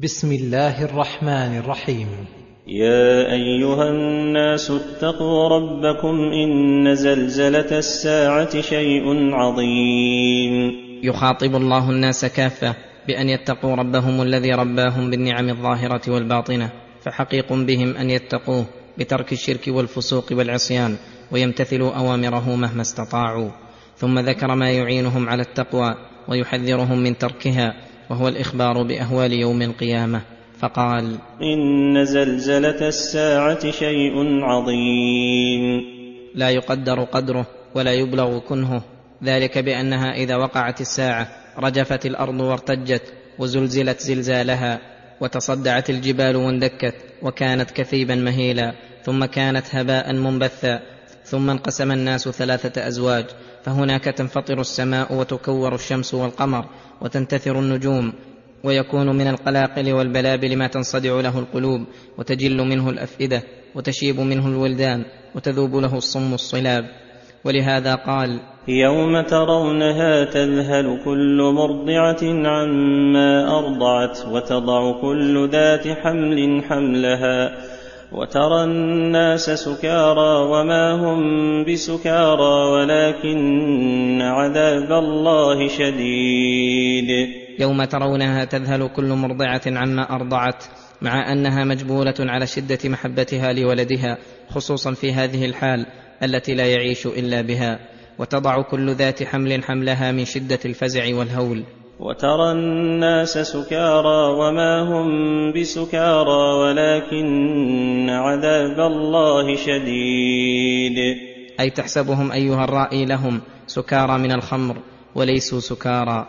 بسم الله الرحمن الرحيم. يا أيها الناس اتقوا ربكم إن زلزلة الساعة شيء عظيم. يخاطب الله الناس كافة بأن يتقوا ربهم الذي رباهم بالنعم الظاهرة والباطنة، فحقيق بهم أن يتقوه بترك الشرك والفسوق والعصيان ويمتثلوا أوامره مهما استطاعوا. ثم ذكر ما يعينهم على التقوى ويحذرهم من تركها، وهو الإخبار بأهوال يوم القيامة، فقال: إن زلزلة الساعة شيء عظيم. لا يقدر قدره ولا يبلغ كنهه، ذلك بأنها إذا وقعت الساعة رجفت الأرض وارتجت وزلزلت زلزالها، وتصدعت الجبال واندكت وكانت كثيبا مهيلا، ثم كانت هباء منبثا، ثم انقسم الناس 3 أزواج، فهناك تنفطر السماء وتكور الشمس والقمر وتنتثر النجوم، ويكون من القلاقل والبلابل ما تنصدع له القلوب وتجل منه الأفئدة وتشيب منه الولدان وتذوب له الصم الصلاب. ولهذا قال: يوم ترونها تذهل كل مرضعة عما أرضعت وتضع كل ذات حمل حملها وترى الناس سكارى وما هم بسكارى ولكن عذاب الله شديد. يوم ترونها تذهل كل مرضعة عما أرضعت، مع أنها مجبولة على شدة محبتها لولدها، خصوصا في هذه الحال التي لا يعيش إلا بها، وتضع كل ذات حمل حملها من شدة الفزع والهول. وترى الناس سكارى وما هم بسكارى ولكن عذاب الله شديد. أي تحسبهم أيها الرائي لهم سكارى من الخمر وليسوا سكارى،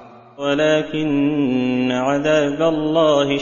ولكن عذاب الله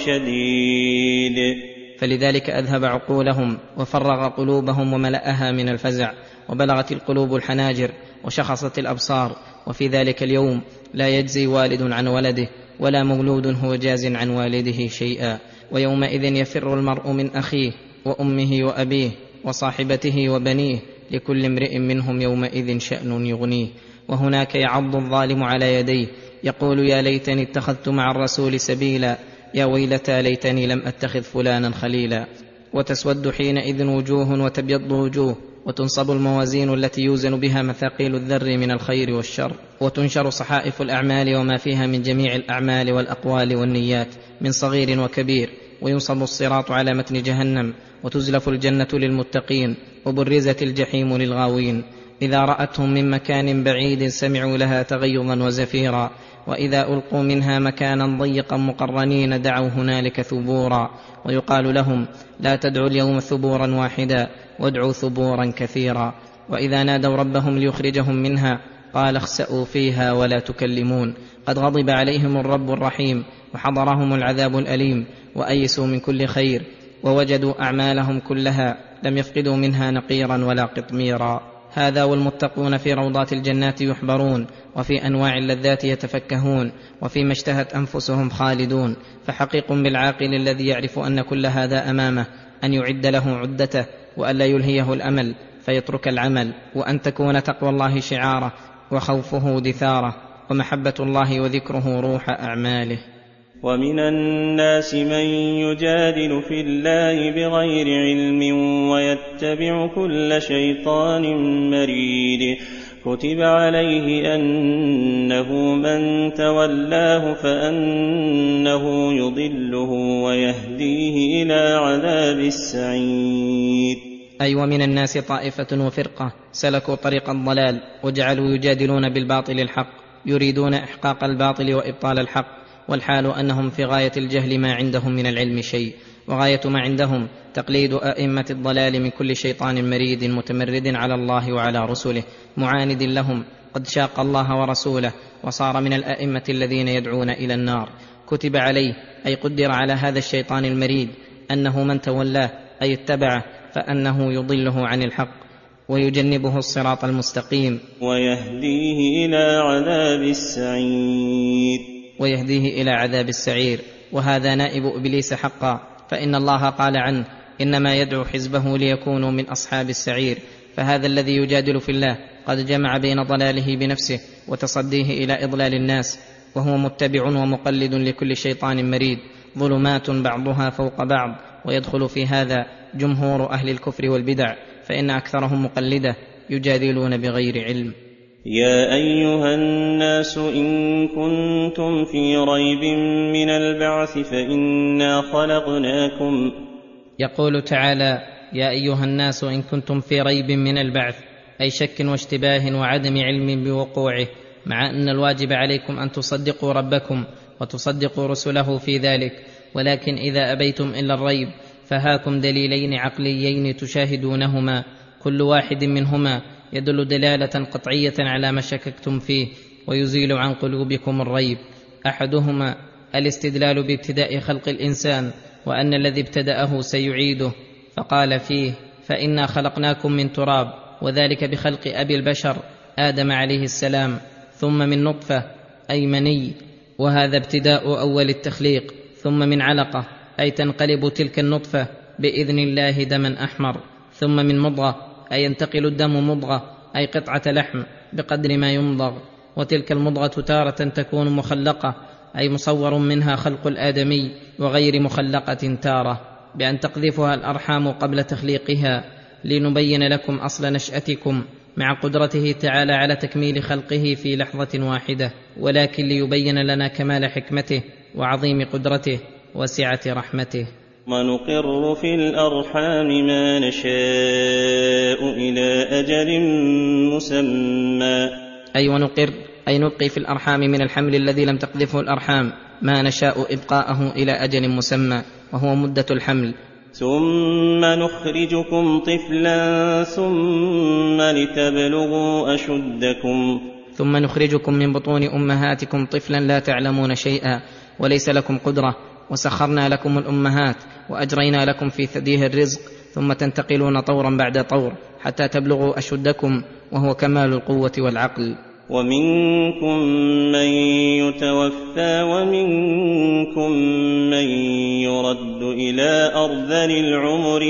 شديد. فلذلك أذهب عقولهم وفرغ قلوبهم وملأها من الفزع، وبلغت القلوب الحناجر وشخصت الأبصار. وفي ذلك اليوم لا يجزي والد عن ولده ولا مولود هو جاز عن والده شيئا، ويومئذ يفر المرء من أخيه وأمه وأبيه وصاحبته وبنيه، لكل امرئ منهم يومئذ شأن يغنيه. وهناك يعض الظالم على يديه يقول: يا ليتني اتخذت مع الرسول سبيلا، يا ويلتى ليتني لم أتخذ فلانا خليلا. وتسود حينئذ وجوه وتبيض وجوه، وتنصب الموازين التي يوزن بها مثاقيل الذر من الخير والشر، وتنشر صحائف الأعمال وما فيها من جميع الأعمال والأقوال والنيات من صغير وكبير، وينصب الصراط على متن جهنم، وتزلف الجنة للمتقين، وبرزت الجحيم للغاوين. إذا رأتهم من مكان بعيد سمعوا لها تغيظا وزفيرا، وإذا ألقوا منها مكانا ضيقا مقرنين دعوا هنالك ثبورا. ويقال لهم: لا تدعوا اليوم ثبورا واحدا وادعوا ثبورا كثيرا. وإذا نادوا ربهم ليخرجهم منها قال: اخسئوا فيها ولا تكلمون. قد غضب عليهم الرب الرحيم وحضرهم العذاب الأليم، وأيسوا من كل خير، ووجدوا أعمالهم كلها لم يفقدوا منها نقيرا ولا قطميرا. هذا والمتقون في روضات الجنات يحبرون، وفي أنواع اللذات يتفكهون، وفيما اشتهت أنفسهم خالدون. فحقيق بالعاقل الذي يعرف أن كل هذا أمامه أن يعد له عدته، وأن لا يلهيه الأمل فيترك العمل، وأن تكون تقوى الله شعاره وخوفه دثاره، ومحبة الله وذكره روح أعماله. ومن الناس من يجادل في الله بغير علم ويتبع كل شيطان مريد. كتب عليه أنه من تولاه فأنه يضله ويهديه إلى عذاب السعير. أي ومن الناس طائفة وفرقة سلكوا طريق الضلال وجعلوا يجادلون بالباطل الحق، يريدون إحقاق الباطل وإبطال الحق، والحال أنهم في غاية الجهل ما عندهم من العلم شيء، وغاية ما عندهم تقليد أئمة الضلال من كل شيطان مريد متمرد على الله وعلى رسله معاند لهم، قد شاق الله ورسوله وصار من الأئمة الذين يدعون إلى النار. كتب عليه أي قدر على هذا الشيطان المريد أنه من تولاه أي اتبعه فأنه يضله عن الحق ويجنبه الصراط المستقيم، ويهديه إلى عذاب السعير. وهذا نائب إبليس حقا، فإن الله قال عنه: إنما يدعو حزبه ليكونوا من أصحاب السعير. فهذا الذي يجادل في الله قد جمع بين ضلاله بنفسه وتصديه إلى إضلال الناس، وهو متبع ومقلد لكل شيطان مريد، ظلمات بعضها فوق بعض، ويدخل في هذا جمهور أهل الكفر والبدع، فإن أكثرهم مقلدة يجادلون بغير علم. يا أيها الناس إن كنتم في ريب من البعث فإنا خلقناكم. يقول تعالى: يا أيها الناس إن كنتم في ريب من البعث، أي شك واشتباه وعدم علم بوقوعه، مع أن الواجب عليكم أن تصدقوا ربكم وتصدقوا رسله في ذلك، ولكن إذا أبيتم إلا الريب فهاكم دليلين عقليين تشاهدونهما، كل واحد منهما يدل دلالة قطعية على ما شككتم فيه ويزيل عن قلوبكم الريب. أحدهما الاستدلال بابتداء خلق الإنسان وأن الذي ابتدأه سيعيده، فقال فيه: فإنا خلقناكم من تراب، وذلك بخلق أبي البشر آدم عليه السلام، ثم من نطفة أي مني، وهذا ابتداء أول التخليق، ثم من علقة أي تنقلب تلك النطفة بإذن الله دما أحمر، ثم من مضغة أي ينتقل الدم مضغة أي قطعة لحم بقدر ما يمضغ، وتلك المضغة تارة تكون مخلقة أي مصور منها خلق الآدمي، وغير مخلقة تارة بأن تقذفها الأرحام قبل تخليقها، لنبين لكم أصل نشأتكم مع قدرته تعالى على تكميل خلقه في لحظة واحدة، ولكن ليبين لنا كمال حكمته وعظيم قدرته وسعة رحمته. ونقر في الأرحام ما نشاء إلى أجل مسمى. أي ونقر أي نبقي في الأرحام من الحمل الذي لم تقذفه الأرحام ما نشاء إبقاءه إلى أجل مسمى، وهو مدة الحمل. ثم نخرجكم طفلا ثم لتبلغوا أشدكم. ثم نخرجكم من بطون أمهاتكم طفلا لا تعلمون شيئا وليس لكم قدرة، وسخرنا لكم الأمهات وأجرينا لكم في ثديه الرزق، ثم تنتقلون طورا بعد طور حتى تبلغوا أشدكم، وهو كمال القوة والعقل. ومنكم من يتوفى ومنكم من يرد إلى أرذل العمر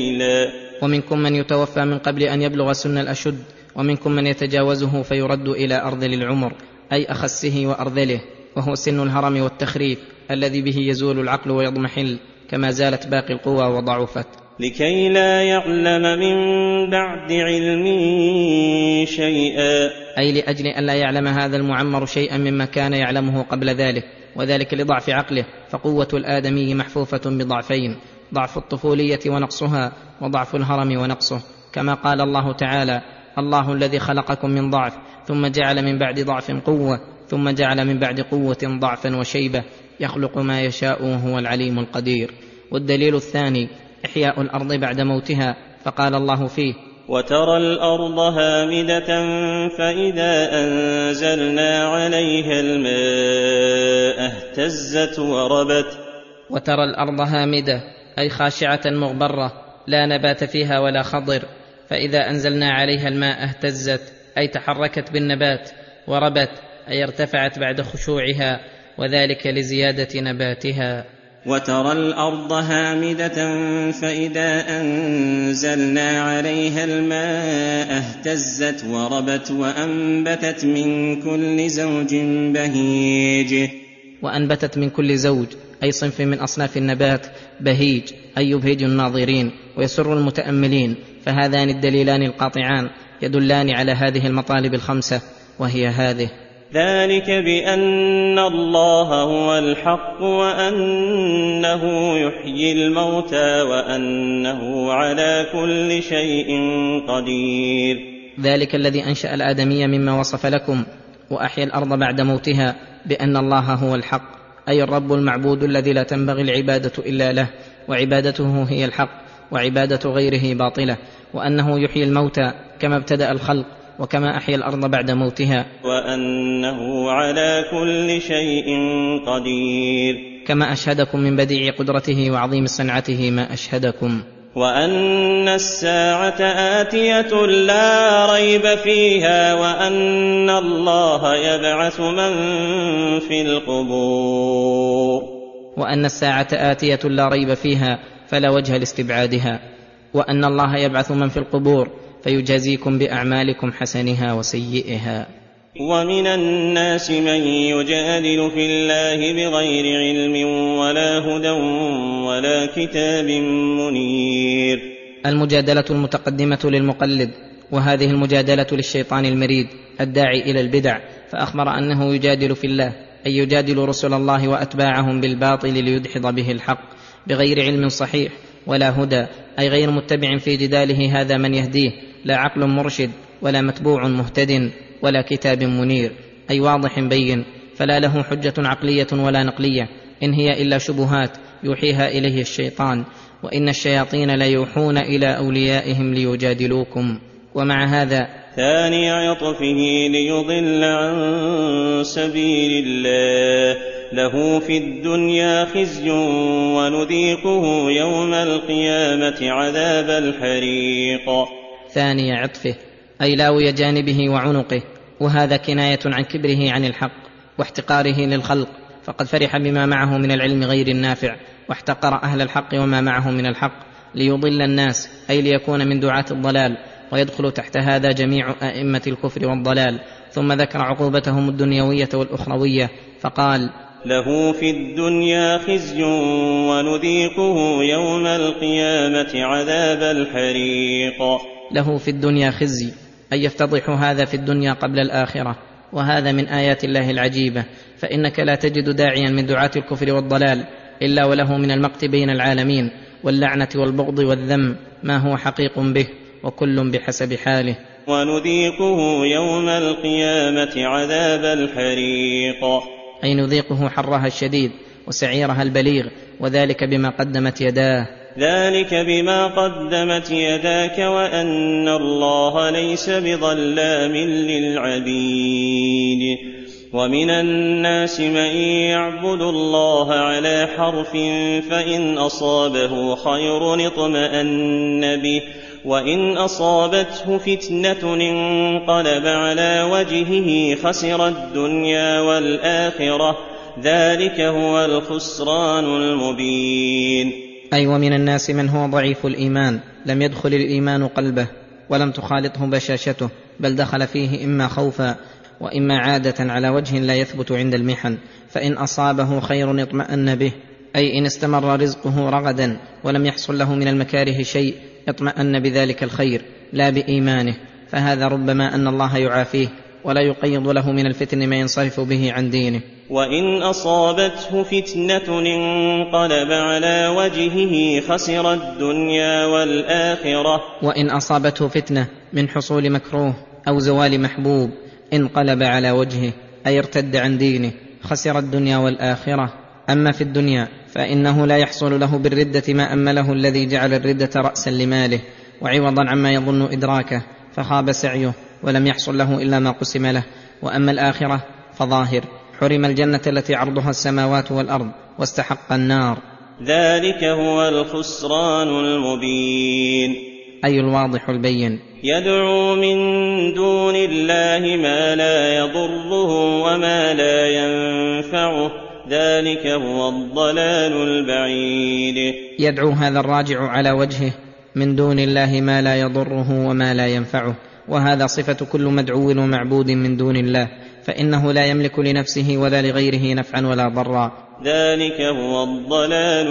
ومنكم من يتوفى من قبل أن يبلغ سن الأشد، ومنكم من يتجاوزه فيرد إلى أرذل العمر أي أخسه وأرذله، وهو سن الهرم والتخريف الذي به يزول العقل ويضمحل، كما زالت باقي القوى وضعفت، لكي لا يعلم من بعد علم شيئا، أي لأجل أن لا يعلم هذا المعمر شيئا مما كان يعلمه قبل ذلك، وذلك لضعف عقله، فقوة الآدمي محفوفة بضعفين: ضعف الطفولية ونقصها، وضعف الهرم ونقصه، كما قال الله تعالى: الله الذي خلقكم من ضعف ثم جعل من بعد ضعف قوة ثم جعل من بعد قوة ضعفا وشيبة، يخلق ما يشاء وهو العليم القدير. والدليل الثاني إحياء الأرض بعد موتها، فقال الله فيه: وترى الأرض هامدة فإذا أنزلنا عليها الماء اهتزت وربت. وترى الأرض هامدة أي خاشعة مغبرة لا نبات فيها ولا خضر، فإذا أنزلنا عليها الماء اهتزت أي تحركت بالنبات، وربت أي ارتفعت بعد خشوعها، وذلك لزيادة نباتها. وترى الأرض هامدة فإذا أنزلنا عليها الماء اهتزت وربت وأنبتت من كل زوج بهيج. وأنبتت من كل زوج أي صنف من أصناف النبات بهيج أي يبهج الناظرين ويسر المتأملين، فهذان الدليلان القاطعان يدلان على هذه المطالب الخمسة، وهي هذه: ذلك بأن الله هو الحق وأنه يحيي الموتى وأنه على كل شيء قدير. ذلك الذي أنشأ الآدمي مما وصف لكم، وأحيا الأرض بعد موتها، بأن الله هو الحق أي الرب المعبود الذي لا تنبغي العبادة إلا له، وعبادته هي الحق، وعبادة غيره باطلة، وأنه يحيي الموتى كما ابتدأ الخلق وكما أحيا الأرض بعد موتها، وأنه على كل شيء قدير، كما أشهدكم من بديع قدرته وعظيم صنعته ما أشهدكم. وأن الساعة آتية لا ريب فيها وأن الله يبعث من في القبور. وأن الساعة آتية لا ريب فيها فلا وجه لاستبعادها، وأن الله يبعث من في القبور فيجازيكم بأعمالكم حسنها وسيئها. ومن الناس من يجادل في الله بغير علم ولا هدى ولا كتاب منير. المجادلة المتقدمة للمقلد، وهذه المجادلة للشيطان المريد الداعي إلى البدع، فأخبر أنه يجادل في الله، أي يجادل رسل الله وأتباعهم بالباطل ليدحض به الحق بغير علم صحيح ولا هدى، أي غير متبع في جداله هذا من يهديه، لا عقل مرشد ولا متبوع مهتد ولا كتاب منير، أي واضح بين، فلا له حجة عقلية ولا نقلية، إن هي إلا شبهات يوحيها إليه الشيطان، وإن الشياطين ليوحون إلى أوليائهم ليجادلوكم. ومع هذا ثاني عطفه ليضل عن سبيل الله، له في الدنيا خزي ونذيقه يوم القيامة عذاب الحريق. ثاني عطفه أي لاوي جانبه وعنقه، وهذا كناية عن كبره عن الحق واحتقاره للخلق، فقد فرح بما معه من العلم غير النافع، واحتقر أهل الحق وما معه من الحق، ليضل الناس أي ليكون من دعاة الضلال، ويدخل تحت هذا جميع أئمة الكفر والضلال. ثم ذكر عقوبتهم الدنيوية والأخروية فقال: له في الدنيا خزي ونذيقه يوم القيامة عذاب الحريق. له في الدنيا خزي أي يفتضح هذا في الدنيا قبل الآخرة، وهذا من آيات الله العجيبة، فإنك لا تجد داعيا من دعاة الكفر والضلال إلا وله من المقت بين العالمين واللعنة والبغض والذم ما هو حقيق به، وكل بحسب حاله. ونذيقه يوم القيامة عذاب الحريق، أي نذيقه حرها الشديد وسعيرها البليغ، وذلك بما قدمت يداه. ذلك بما قدمت يداك وأن الله ليس بظلام للعبيد. ومن الناس من يعبد الله على حرف، فإن أصابه خير اطمأن به، وإن أصابته فتنة انقلب على وجهه خسر الدنيا والآخرة، ذلك هو الخسران المبين. أي ومن الناس من هو ضعيف الإيمان، لم يدخل الإيمان قلبه ولم تخالطه بشاشته، بل دخل فيه إما خوفا وإما عادة على وجه لا يثبت عند المحن، فإن أصابه خير اطمأن به، أي إن استمر رزقه رغدا ولم يحصل له من المكاره شيء اطمأن بذلك الخير لا بإيمانه، فهذا ربما أن الله يعافيه ولا يقيض له من الفتن ما ينصرف به عن دينه. وإن أصابته فتنة انقلب على وجهه خسر الدنيا والآخرة. وإن أصابته فتنة من حصول مكروه أو زوال محبوب انقلب على وجهه، أي ارتد عن دينه، خسر الدنيا والآخرة. أما في الدنيا فإنه لا يحصل له بالردة ما أمله الذي جعل الردة رأسا لماله وعوضا عما يظن إدراكه، فخاب سعيه ولم يحصل له إلا ما قسم له. وأما الآخرة فظاهر، حرم الجنة التي عرضها السماوات والأرض واستحق النار، ذلك هو الخسران المبين، أي الواضح البين. يدعو من دون الله ما لا يضره وما لا ينفعه، ذلك هو الضلال البعيد. يدعو هذا الراجع على وجهه من دون الله ما لا يضره وما لا ينفعه، وهذا صفة كل مدعو ومعبود من دون الله، فإنه لا يملك لنفسه ولا لغيره نفعا ولا ضرا، ذلك هو الضلال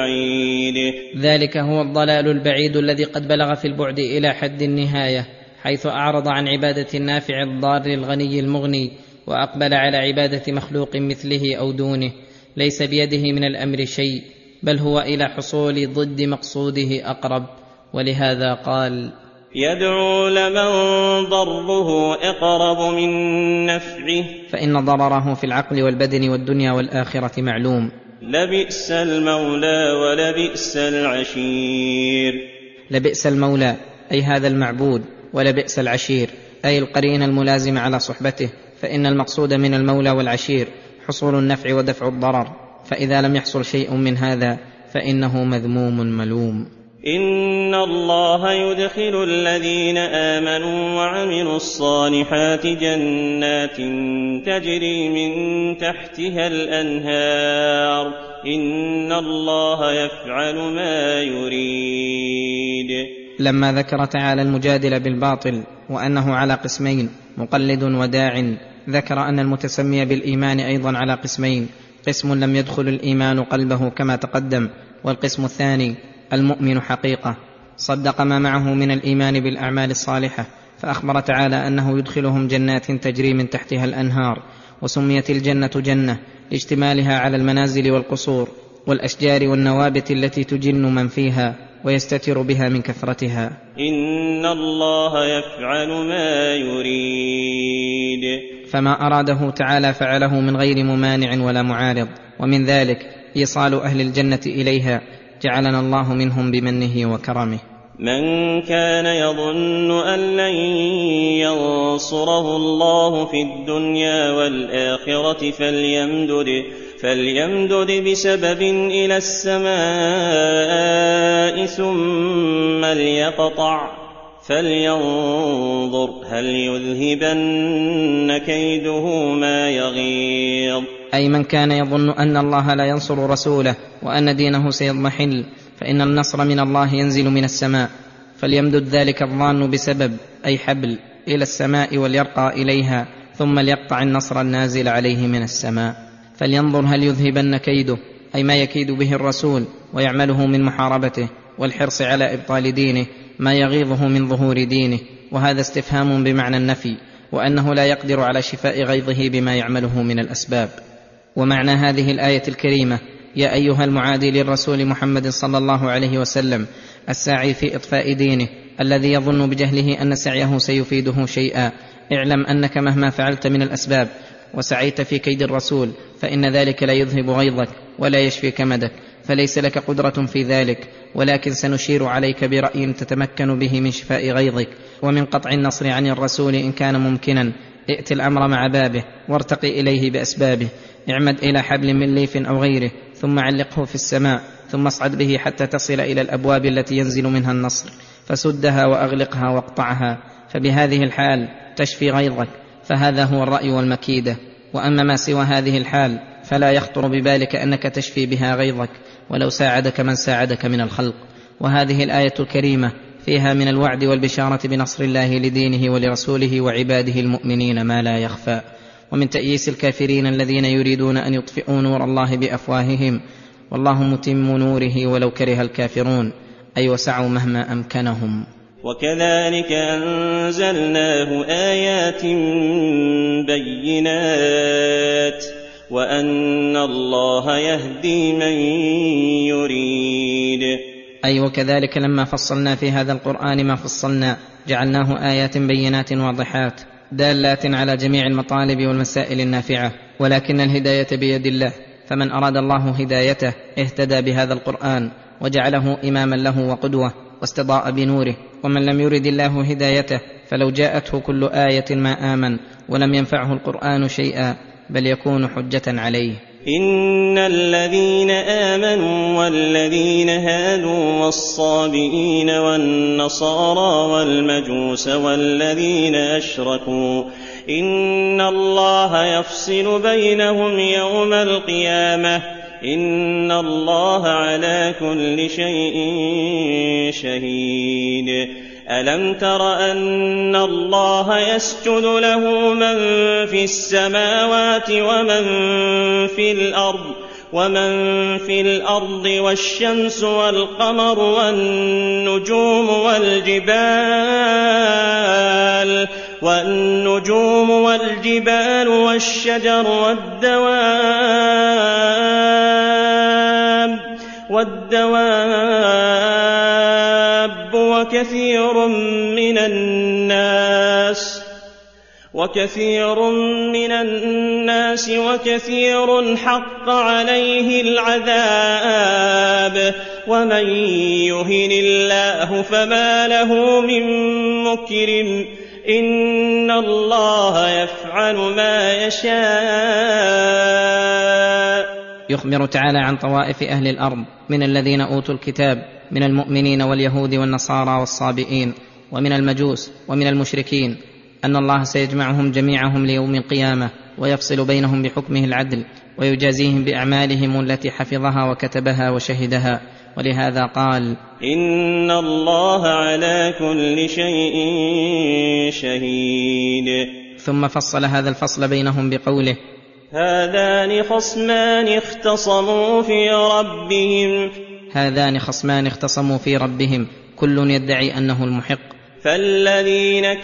البعيد. ذلك هو الضلال البعيد الذي قد بلغ في البعد إلى حد النهاية، حيث أعرض عن عبادة النافع الضار الغني المغني، وأقبل على عبادة مخلوق مثله أو دونه، ليس بيده من الأمر شيء، بل هو إلى حصول ضد مقصوده أقرب. ولهذا قال: يدعو لمن ضره أقرب من نفعه، فإن ضرره في العقل والبدن والدنيا والآخرة معلوم. لبئس المولى ولبئس العشير. لبئس المولى أي هذا المعبود، ولبئس العشير أي القرين الملازم على صحبته، فإن المقصود من المولى والعشير حصول النفع ودفع الضرر، فإذا لم يحصل شيء من هذا فإنه مذموم ملوم. إن الله يدخل الذين آمنوا وعملوا الصالحات جنات تجري من تحتها الأنهار، إن الله يفعل ما يريد. لما ذكر تعالى المجادل بالباطل وأنه على قسمين، مقلد وداع، ذكر أن المتسمي بالإيمان أيضا على قسمين، قسم لم يدخل الإيمان قلبه كما تقدم، والقسم الثاني المؤمن حقيقة صدق ما معه من الإيمان بالأعمال الصالحة، فأخبر تعالى أنه يدخلهم جنات تجري من تحتها الأنهار، وسميت الجنة جنة لاشتمالها على المنازل والقصور والأشجار والنوابت التي تجن من فيها ويستتر بها من كثرتها. إن الله يفعل ما يريد. فما أراده تعالى فعله من غير ممانع ولا معارض، ومن ذلك إيصال أهل الجنة إليها، جعلنا الله منهم بمنه وكرمه. من كان يظن أن لن ينصره الله في الدنيا والآخرة فليمدد بسبب إلى السماء ثم ليقطع، فلينظر هل يذهبن كيده ما يغيظ. أي من كان يظن أن الله لا ينصر رسوله وأن دينه سيضمحل، فإن النصر من الله ينزل من السماء، فليمدد ذلك الظان بسبب أي حبل إلى السماء وليرقى إليها، ثم ليقطع النصر النازل عليه من السماء. فلينظر هل يذهبن كيده، أي ما يكيد به الرسول ويعمله من محاربته والحرص على إبطال دينه، ما يغيظه من ظهور دينه، وهذا استفهام بمعنى النفي، وأنه لا يقدر على شفاء غيظه بما يعمله من الأسباب. ومعنى هذه الآية الكريمة: يا أيها المعادي للرسول محمد صلى الله عليه وسلم الساعي في إطفاء دينه، الذي يظن بجهله أن سعيه سيفيده شيئا، اعلم أنك مهما فعلت من الأسباب وسعيت في كيد الرسول فإن ذلك لا يذهب غيظك ولا يشفي كمدك، فليس لك قدرة في ذلك، ولكن سنشير عليك برأي تتمكن به من شفاء غيظك ومن قطع النصر عن الرسول إن كان ممكنا. ائت الأمر مع بابه وارتقي إليه بأسبابه، اعمد إلى حبل من ليف أو غيره، ثم علقه في السماء، ثم اصعد به حتى تصل إلى الأبواب التي ينزل منها النصر، فسدها وأغلقها واقطعها، فبهذه الحال تشفي غيظك، فهذا هو الرأي والمكيدة. وأما ما سوى هذه الحال فلا يخطر ببالك أنك تشفي بها غيظك ولو ساعدك من ساعدك من الخلق. وهذه الآية الكريمة فيها من الوعد والبشارة بنصر الله لدينه ولرسوله وعباده المؤمنين ما لا يخفى، ومن تأييس الكافرين الذين يريدون أن يطفئوا نور الله بأفواههم، والله متم نوره ولو كره الكافرون، أي وسعوا مهما أمكنهم. وكذلك أنزلناه آيات بينات وأن الله يهدي من يريد. أي وكذلك لما فصلنا في هذا القرآن ما فصلنا جعلناه آيات بينات واضحات دالات على جميع المطالب والمسائل النافعة، ولكن الهداية بيد الله، فمن أراد الله هدايته اهتدى بهذا القرآن وجعله إماما له وقدوة واستضاء بنوره، ومن لم يرد الله هدايته فلو جاءته كل آية ما آمن ولم ينفعه القرآن شيئا، بل يكون حجة عليه. إن الذين آمنوا والذين هادوا والصابئين والنصارى والمجوس والذين أشركوا إن الله يفصل بينهم يوم القيامة إن الله على كل شيء شهيد. ألم تر أن الله يسجد له من في السماوات ومن في الأرض والشمس والقمر والنجوم والجبال والشجر والدواب وكثير من الناس وكثير حق عليه العذاب ومن يهن الله فما له من مكرم إن الله يفعل ما يشاء. يخبر تعالى عن طوائف أهل الأرض من الذين أوتوا الكتاب من المؤمنين واليهود والنصارى والصابئين ومن المجوس ومن المشركين أن الله سيجمعهم جميعهم ليوم القيامة ويفصل بينهم بحكمه العدل ويجازيهم بأعمالهم التي حفظها وكتبها وشهدها، ولهذا قال: إن الله على كل شيء شهيد. ثم فصل هذا الفصل بينهم بقوله: هذان خصمان اختصموا في ربهم كل يدعي أنه المحق. فالذين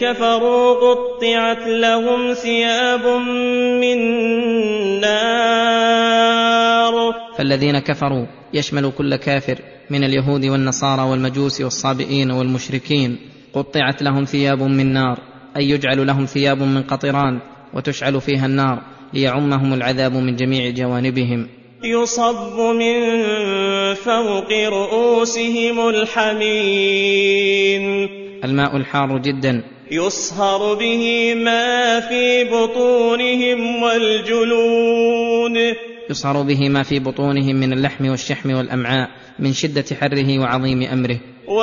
كفروا يشمل كل كافر من اليهود والنصارى والمجوس والصابئين والمشركين، قطعت لهم ثياب من نار، أي يجعل لهم ثياب من قطران وتشعل فيها النار ليعمهم العذاب من جميع جوانبهم. يصب من فوق رؤوسهم الحميم، الماء الحار جدا، يصهر به ما في بطونهم والجلود، يصهر به ما في بطونهم من اللحم والشحم والأمعاء من شدة حره وعظيم أمره.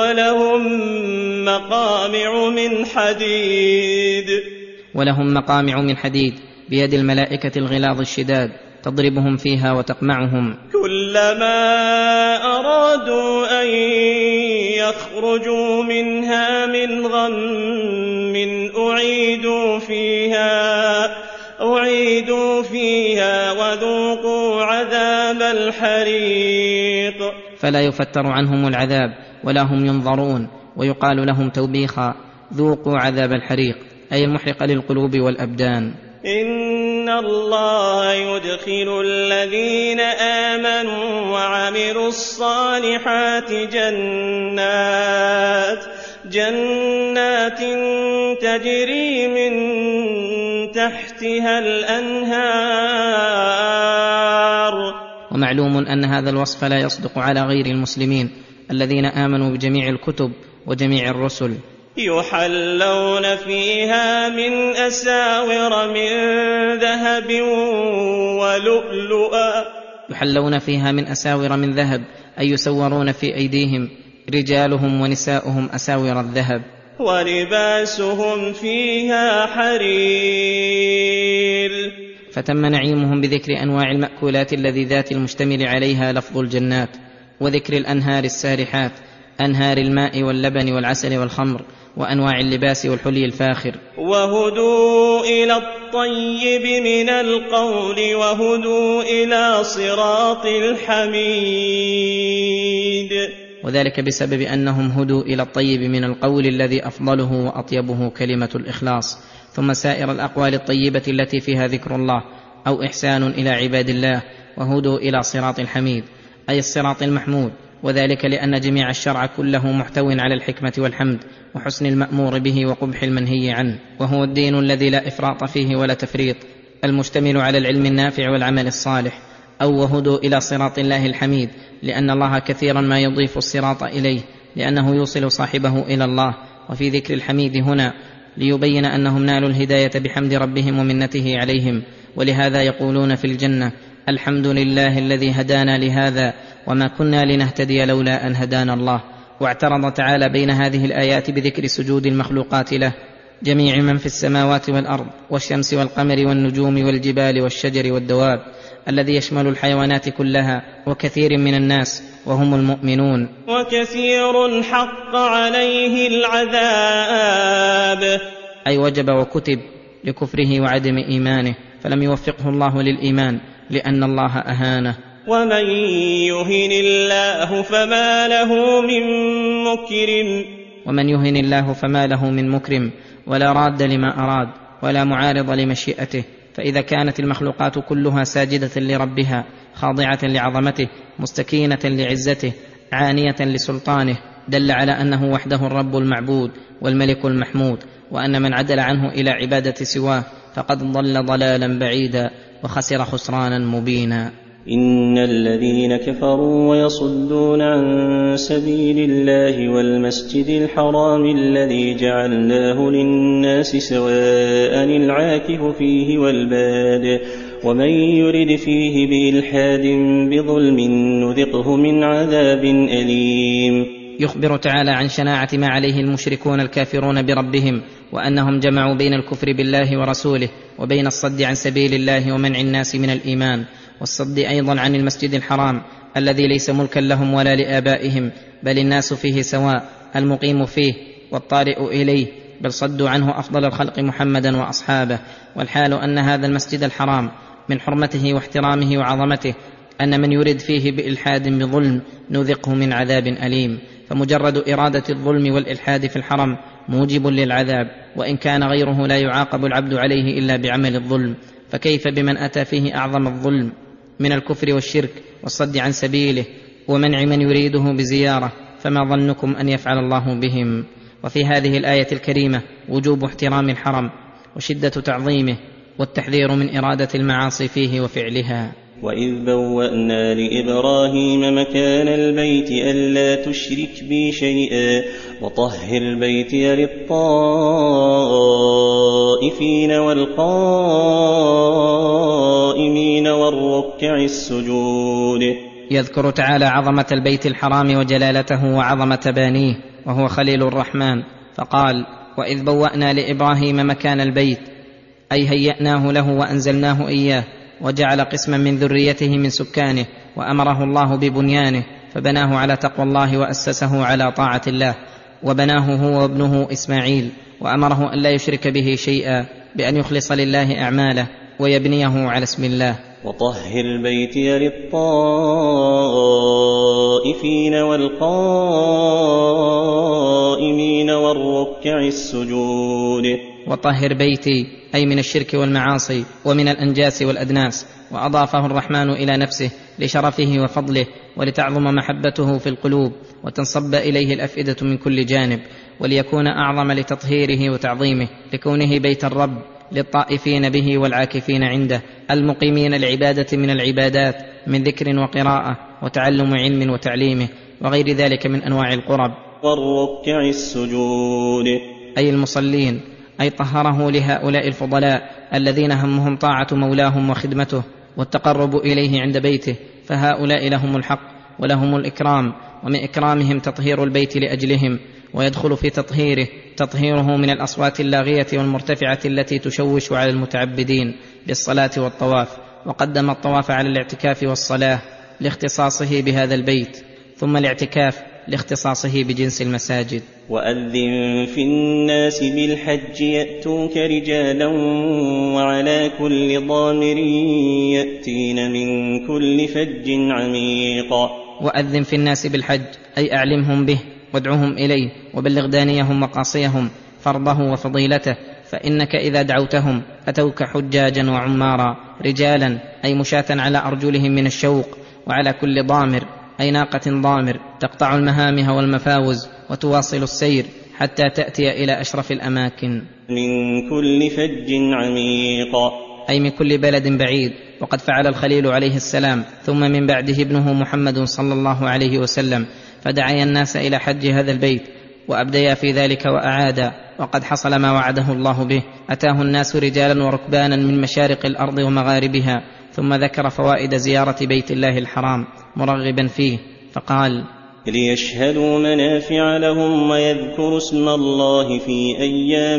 ولهم مقامع من حديد بيد الملائكة الغلاظ الشداد تضربهم فيها وتقمعهم. كلما أرادوا أن يخرجوا منها من غم أعيدوا فيها وذوقوا عذاب الحريق. فلا يفتر عنهم العذاب ولا هم ينظرون، ويقال لهم توبيخا: ذوقوا عذاب الحريق، أي المحرق للقلوب والأبدان. إن الله يدخل الذين آمنوا وعملوا الصالحات جنات تجري من تحتها الأنهار. ومعلوم أن هذا الوصف لا يصدق على غير المسلمين الذين آمنوا بجميع الكتب وجميع الرسل. يحلون فيها من أساور من ذهب ولؤلؤا. يحلون فيها من أساور من ذهب، أي يسورون في أيديهم رجالهم ونساؤهم أساور الذهب. ولباسهم فيها حرير. فتم نعيمهم بذكر أنواع المأكولات اللذيذات المشتمل عليها لفظ الجنات، وذكر الأنهار السارحات، أنهار الماء واللبن والعسل والخمر، وأنواع اللباس والحلي الفاخر. وهدوا إلى الطيب من القول وهدوا إلى صراط الحميد. وذلك بسبب أنهم هدوا إلى الطيب من القول الذي أفضله وأطيبه كلمة الإخلاص، ثم سائر الأقوال الطيبة التي فيها ذكر الله أو إحسان إلى عباد الله، وهدوا إلى صراط الحميد أي الصراط المحمود، وذلك لأن جميع الشرع كله محتو على الحكمة والحمد وحسن المأمور به وقبح المنهي عنه، وهو الدين الذي لا إفراط فيه ولا تفريط، المشتمل على العلم النافع والعمل الصالح. أو وهدوا إلى صراط الله الحميد لأن الله كثيرا ما يضيف الصراط إليه لأنه يوصل صاحبه إلى الله. وفي ذكر الحميد هنا ليبين أنهم نالوا الهداية بحمد ربهم ومنته عليهم، ولهذا يقولون في الجنة: الحمد لله الذي هدانا لهذا وما كنا لنهتدي لولا أن هدانا الله. واعترض تعالى بين هذه الآيات بذكر سجود المخلوقات له، جميع من في السماوات والأرض والشمس والقمر والنجوم والجبال والشجر والدواب، الذي يشمل الحيوانات كلها وكثير من الناس وهم المؤمنون. وكثير حق عليه العذاب، أي وجب وكتب لكفره وعدم إيمانه، فلم يوفقه الله للإيمان لأن الله أهانه. ومن يهن الله فما له من مكرم، ولا راد لما أراد ولا معارض لمشيئته. فإذا كانت المخلوقات كلها ساجدة لربها خاضعة لعظمته مستكينة لعزته عانية لسلطانه، دل على أنه وحده الرب المعبود والملك المحمود، وأن من عدل عنه إلى عبادة سواه فقد ضل ضلالا بعيدا وخسر خسرانا مبينا. إن الذين كفروا ويصدون عن سبيل الله والمسجد الحرام الذي جعلناه للناس سواء العاكف فيه والباد ومن يرد فيه بإلحاد بظلم نذقه من عذاب أليم. يخبر تعالى عن شناعة ما عليه المشركون الكافرون بربهم، وأنهم جمعوا بين الكفر بالله ورسوله وبين الصد عن سبيل الله ومنع الناس من الإيمان، والصد أيضا عن المسجد الحرام الذي ليس ملكا لهم ولا لآبائهم، بل الناس فيه سواء، المقيم فيه والطارئ إليه، بل صدوا عنه أفضل الخلق محمدا وأصحابه. والحال أن هذا المسجد الحرام من حرمته واحترامه وعظمته أن من يرد فيه بإلحاد بظلم نذقه من عذاب أليم، فمجرد إرادة الظلم والإلحاد في الحرم موجب للعذاب، وإن كان غيره لا يعاقب العبد عليه إلا بعمل الظلم، فكيف بمن أتى فيه أعظم الظلم من الكفر والشرك والصد عن سبيله ومنع من يريده بزيارة؟ فما ظنكم أن يفعل الله بهم؟ وفي هذه الآية الكريمة وجوب احترام الحرم وشدة تعظيمه والتحذير من إرادة المعاصي فيه وفعلها. وإذ بوأنا لإبراهيم مكان البيت ألا تشرك بي شيئا وطهر بيتي للطائفين والقائمين والركع السجود. يذكر تعالى عظمة البيت الحرام وجلالته وعظمة بانيه، وهو خليل الرحمن، فقال: وإذ بوأنا لإبراهيم مكان البيت، أي هيأناه له وأنزلناه إياه، وجعل قسما من ذريته من سكانه، وأمره الله ببنيانه فبناه على تقوى الله وأسسه على طاعة الله، وبناه هو وابنه إسماعيل، وأمره أن لا يشرك به شيئا بأن يخلص لله أعماله ويبنيه على اسم الله. وطهر بيتي للطائفين والقائمين والركع السجود. وطهر بيتي أي من الشرك والمعاصي ومن الأنجاس والأدناس، وأضافه الرحمن إلى نفسه لشرفه وفضله ولتعظم محبته في القلوب وتنصب إليه الأفئدة من كل جانب، وليكون أعظم لتطهيره وتعظيمه لكونه بيت الرب للطائفين به والعاكفين عنده المقيمين العبادة من العبادات من ذكر وقراءة وتعلم علم وتعليمه وغير ذلك من أنواع القرب. والركع السجود أي المصلين، أي طهره لهؤلاء الفضلاء الذين همهم طاعة مولاهم وخدمته والتقرب إليه عند بيته، فهؤلاء لهم الحق ولهم الإكرام، ومن إكرامهم تطهير البيت لأجلهم، ويدخل في تطهيره من الأصوات اللاغية والمرتفعة التي تشوش على المتعبدين بالصلاة والطواف، وقدم الطواف على الاعتكاف والصلاة لاختصاصه بهذا البيت، ثم الاعتكاف لاختصاصه بجنس المساجد. وأذن في الناس بالحج يأتوك رجالا وعلى كل ضامر يأتين من كل فج عميق. وأذن في الناس بالحج أي أعلمهم به وادعوهم إليه وبلغ دانيهم وقاصيهم فرضه وفضيلته، فإنك إذا دعوتهم أتوك حجاجا وعمارا، رجالا أي مشاة على أرجلهم من الشوق، وعلى كل ضامر أي ناقة ضامر تقطع المهامه والمفاوز وتواصل السير حتى تأتي إلى أشرف الأماكن. من كل فج عميق أي من كل بلد بعيد، وقد فعل الخليل عليه السلام ثم من بعده ابنه محمد صلى الله عليه وسلم، فدعا الناس إلى حج هذا البيت وأبديا في ذلك وأعادا، وقد حصل ما وعده الله به. أتاه الناس رجالا وركبانا من مشارق الأرض ومغاربها، ثم ذكر فوائد زيارة بيت الله الحرام مرغبا فيه فقال: ليشهدوا منافع لهم ويذكروا اسم الله في أيام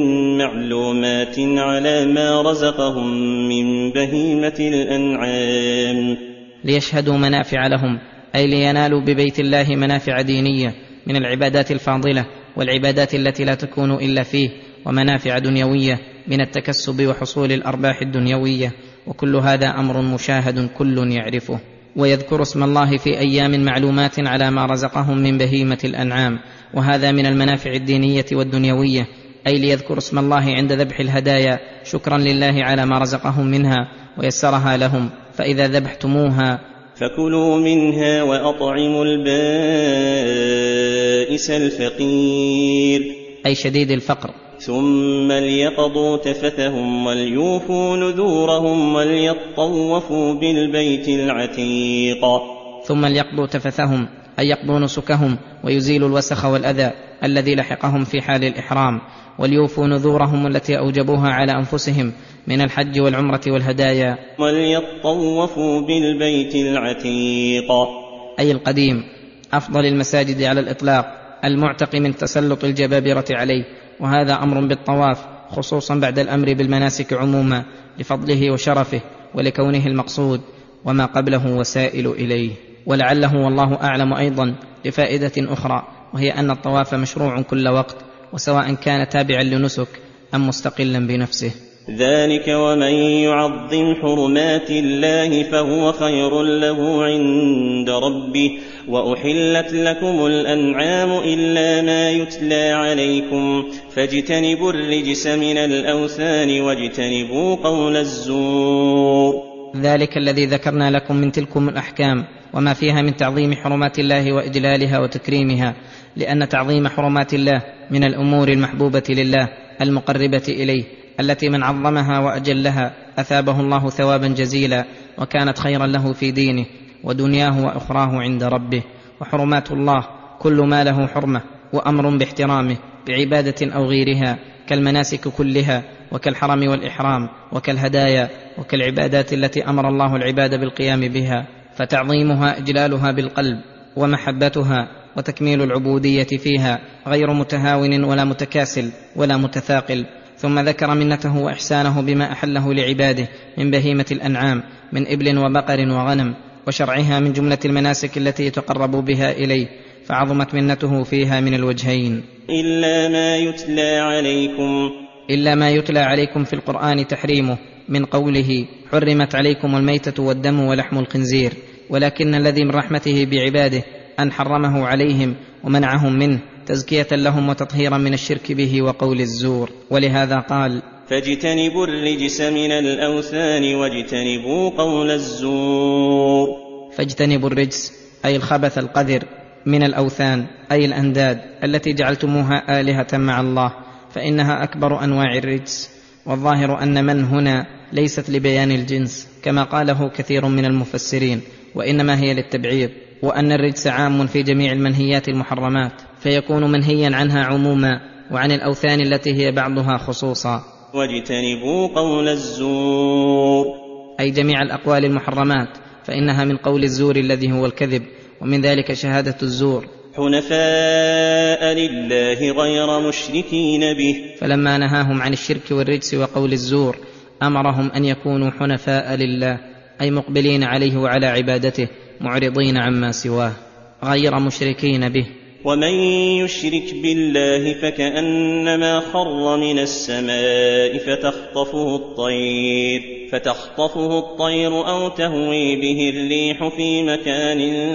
معلومات على ما رزقهم من بهيمة الأنعام. ليشهدوا منافع لهم أي لينالوا ببيت الله منافع دينية من العبادات الفاضلة والعبادات التي لا تكون إلا فيه، ومنافع دنيوية من التكسب وحصول الأرباح الدنيوية، وكل هذا أمر مشاهد كل يعرفه. ويذكر اسم الله في أيام معلومات على ما رزقهم من بهيمة الأنعام، وهذا من المنافع الدينية والدنيوية، أي ليذكر اسم الله عند ذبح الهدايا شكرا لله على ما رزقهم منها ويسرها لهم، فإذا ذبحتموها فكلوا منها وأطعموا البائس الفقير أي شديد الفقر، ثم ليقضوا تفثهم وليوفوا نذورهم وليطوفوا بالبيت العتيق. ثم ليقضوا تفثهم أي يقضوا نسكهم ويزيلوا الوسخ والأذى الذي لحقهم في حال الإحرام، وليوفوا نذورهم التي أوجبوها على أنفسهم من الحج والعمرة والهدايا، وليطوفوا بالبيت العتيق أي القديم أفضل المساجد على الإطلاق المعتق من تسلط الجبابرة عليه، وهذا أمر بالطواف خصوصا بعد الأمر بالمناسك عموما لفضله وشرفه ولكونه المقصود وما قبله وسائل إليه. ولعله والله أعلم أيضا لفائدة أخرى، وهي أن الطواف مشروع كل وقت، وسواء كان تابعا لنسك أم مستقلا بنفسه. ذلك ومن يعظم حرمات الله فهو خير له عند ربه وأحلت لكم الأنعام إلا ما يتلى عليكم فاجتنبوا الرجس من الأوثان واجتنبوا قول الزور. ذلك الذي ذكرنا لكم من تلكم الأحكام وما فيها من تعظيم حرمات الله وإجلالها وتكريمها، لأن تعظيم حرمات الله من الأمور المحبوبة لله المقربة إليه، التي من عظمها وأجلها أثابه الله ثوابا جزيلا وكانت خيرا له في دينه ودنياه وأخراه عند ربه. وحرمات الله كل ما له حرمة وأمر باحترامه بعبادة أو غيرها، كالمناسك كلها وكالحرم والإحرام وكالهدايا وكالعبادات التي أمر الله العباد بالقيام بها، فتعظيمها إجلالها بالقلب ومحبتها وتكميل العبودية فيها غير متهاون ولا متكاسل ولا متثاقل. ثم ذكر منته وإحسانه بما أحله لعباده من بهيمة الأنعام من إبل وبقر وغنم، وشرعها من جملة المناسك التي يتقرب بها إليه، فعظمت منته فيها من الوجهين. إلا ما يتلى عليكم في القرآن تحريمه، من قوله حرمت عليكم الميتة والدم ولحم الخنزير، ولكن الذي من رحمته بعباده أن حرمه عليهم ومنعهم منه تزكية لهم وتطهيرا من الشرك به وقول الزور. ولهذا قال فاجتنبوا الرجس من الأوثان واجتنبوا قول الزور. فاجتنبوا الرجس أي الخبث القذر من الأوثان أي الأنداد التي جعلتموها آلهة مع الله، فإنها أكبر أنواع الرجس. والظاهر أن من هنا ليست لبيان الجنس كما قاله كثير من المفسرين، وإنما هي للتبعيض، وأن الرجس عام في جميع المنهيات المحرمات، فيكون منهيا عنها عموما وعن الأوثان التي هي بعضها خصوصا. واجتنبوا قول الزور أي جميع الأقوال المحرمات، فإنها من قول الزور الذي هو الكذب، ومن ذلك شهادة الزور. حنفاء لله غير مشركين به، فلما نهاهم عن الشرك والرجس وقول الزور أمرهم أن يكونوا حنفاء لله، أي مقبلين عليه وعلى عبادته معرضين عما سواه غير مشركين به. ومن يشرك بالله فكأنما خر من السماء فتخطفه الطير أو تهوي به الريح في مكان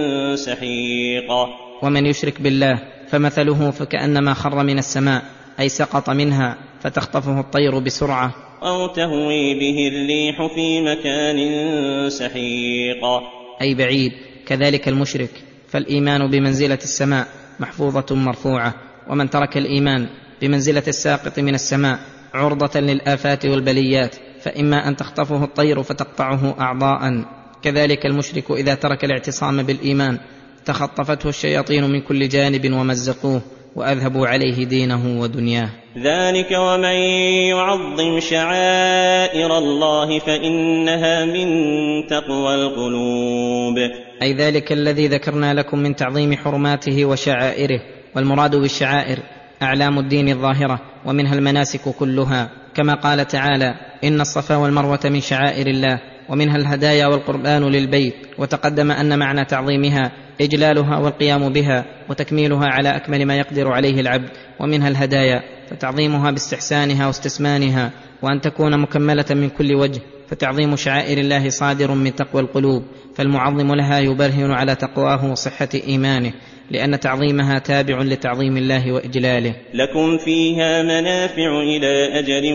سحيق. ومن يشرك بالله فمثله فكأنما خر من السماء، أي سقط منها فتخطفه الطير بسرعة، أو تهوي به الريح في مكان سحيق، أي بعيد. كذلك المشرك، فالإيمان بمنزلة السماء محفوظة مرفوعة، ومن ترك الإيمان بمنزلة الساقط من السماء عرضة للآفات والبليات، فإما أن تخطفه الطير فتقطعه أعضاء. كذلك المشرك إذا ترك الاعتصام بالإيمان تخطفته الشياطين من كل جانب ومزقوه وأذهبوا عليه دينه ودنياه. ذلك ومن يعظم شعائر الله فإنها من تقوى القلوب. أي ذلك الذي ذكرنا لكم من تعظيم حرماته وشعائره، والمراد بالشعائر أعلام الدين الظاهرة، ومنها المناسك كلها، كما قال تعالى إن الصفا والمروة من شعائر الله، ومنها الهدايا والقربان للبيت. وتقدم أن معنى تعظيمها إجلالها والقيام بها وتكميلها على أكمل ما يقدر عليه العبد. ومنها الهدايا فتعظيمها باستحسانها واستسمانها، وأن تكون مكملة من كل وجه، فتعظيم شعائر الله صادر من تقوى القلوب، فالمعظم لها يبرهن على تقواه وصحة إيمانه، لأن تعظيمها تابع لتعظيم الله وإجلاله. لكم فيها منافع إلى أجل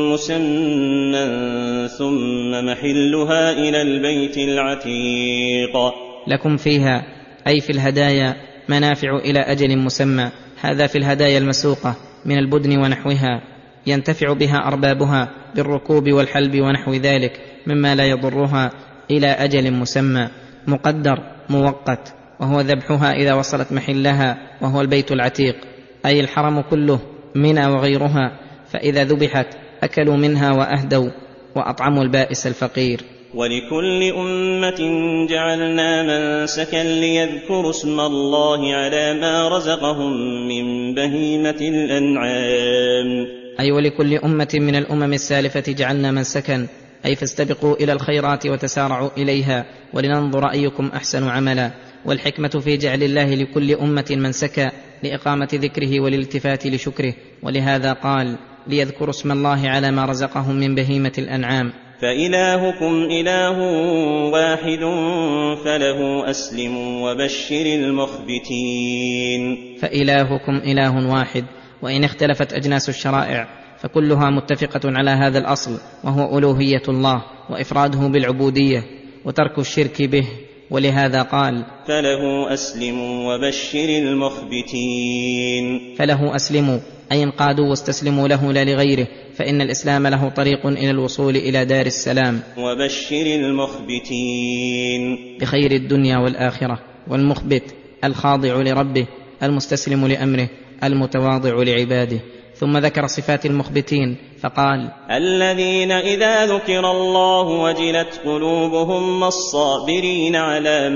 مسمى ثم محلها إلى البيت العتيق. لكم فيها أي في الهدايا منافع إلى أجل مسمى، هذا في الهدايا المسوقة من البدن ونحوها، ينتفع بها أربابها بالركوب والحلب ونحو ذلك مما لا يضرها، إلى أجل مسمى مقدر مؤقت، وهو ذبحها إذا وصلت محلها، وهو البيت العتيق، أي الحرم كله منى وغيرها، فإذا ذبحت أكلوا منها وأهدوا وأطعموا البائس الفقير. ولكل أمة جعلنا منسكا ليذكروا اسم الله على ما رزقهم من بهيمة الأنعام. أي ولكل أمة من الأمم السالفة جعلنا منسكا، أي فاستبقوا إلى الخيرات وتسارعوا إليها ولننظر أيكم أحسن عملا. والحكمة في جعل الله لكل أمة منسكا لإقامة ذكره والالتفات لشكره، ولهذا قال ليذكروا اسم الله على ما رزقهم من بهيمة الأنعام. فإلهكم إله واحد فله أسلموا وبشر المخبتين. فإلهكم إله واحد، وإن اختلفت أجناس الشرائع فكلها متفقة على هذا الأصل، وهو ألوهية الله وإفراده بالعبودية وترك الشرك به. ولهذا قال: فله أسلموا وبشر المخبتين. فله أسلموا أي انقادوا واستسلموا له لا لغيره، فإن الإسلام له طريق إلى الوصول إلى دار السلام. وبشر المخبتين بخير الدنيا والآخرة. والمخبت الخاضع لربه، المستسلم لأمره، المتواضع لعباده. ثم ذكر صفات المخبتين فقال: الذين إذا ذكر الله وجلت قلوبهم والصابرين على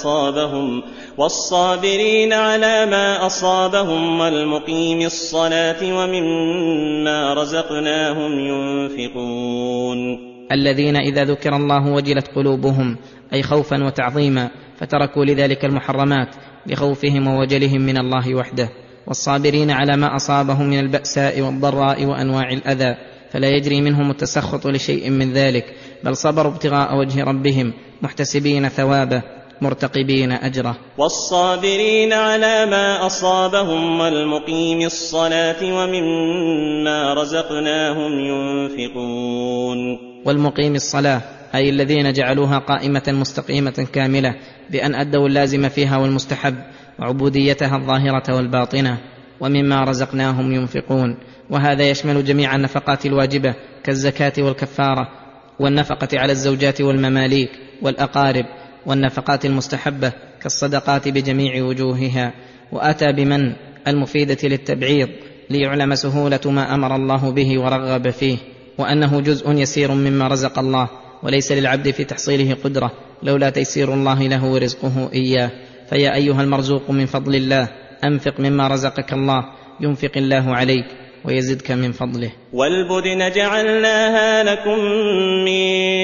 ما أصابهم والمقيم الصلاة ومما رزقناهم ينفقون. الذين إذا ذكر الله وجلت قلوبهم، أي خوفا وتعظيما، فتركوا لذلك المحرمات لخوفهم ووجلهم من الله وحده. والصابرين على ما أصابهم من البأساء والضراء وأنواع الأذى، فلا يجري منهم التسخط لشيء من ذلك، بل صبروا ابتغاء وجه ربهم محتسبين ثوابه مرتقبين أجره. والصابرين على ما أصابهم والمقيم الصلاة ومما رزقناهم ينفقون. والمقيم الصلاة أي الذين جعلوها قائمة مستقيمة كاملة بأن أدوا اللازم فيها والمستحب وعبوديتها الظاهرة والباطنة. ومما رزقناهم ينفقون، وهذا يشمل جميع النفقات الواجبة كالزكاة والكفارة، والنفقة على الزوجات والمماليك والأقارب، والنفقات المستحبة كالصدقات بجميع وجوهها. وأتى بمن المفيدة للتبعيض ليعلم سهولة ما أمر الله به ورغب فيه، وأنه جزء يسير مما رزق الله، وليس للعبد في تحصيله قدرة لولا تيسير الله له ورزقه إياه. فيا أيها المرزوق من فضل الله، أنفق مما رزقك الله ينفق الله عليك ويزدك من فضله. والبدن جعلناها لكم من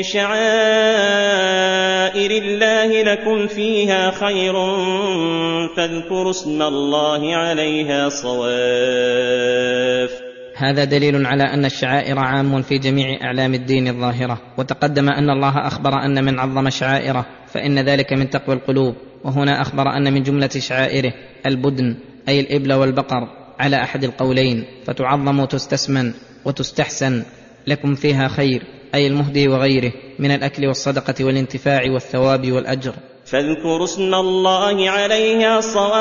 شعائر الله لكم فيها خير فاذكروا اسم الله عليها صواف. هذا دليل على أن الشعائر عام في جميع أعلام الدين الظاهرة. وتقدم أن الله أخبر أن من عظم شعائره فإن ذلك من تقوى القلوب، وهنا أخبر أن من جملة شعائره البدن أي الإبل والبقر على أحد القولين، فتعظم وتستسمن وتستحسن. لكم فيها خير أي المهدي وغيره من الأكل والصدقة والانتفاع والثواب والأجر. فاذكروا اسم الله عليها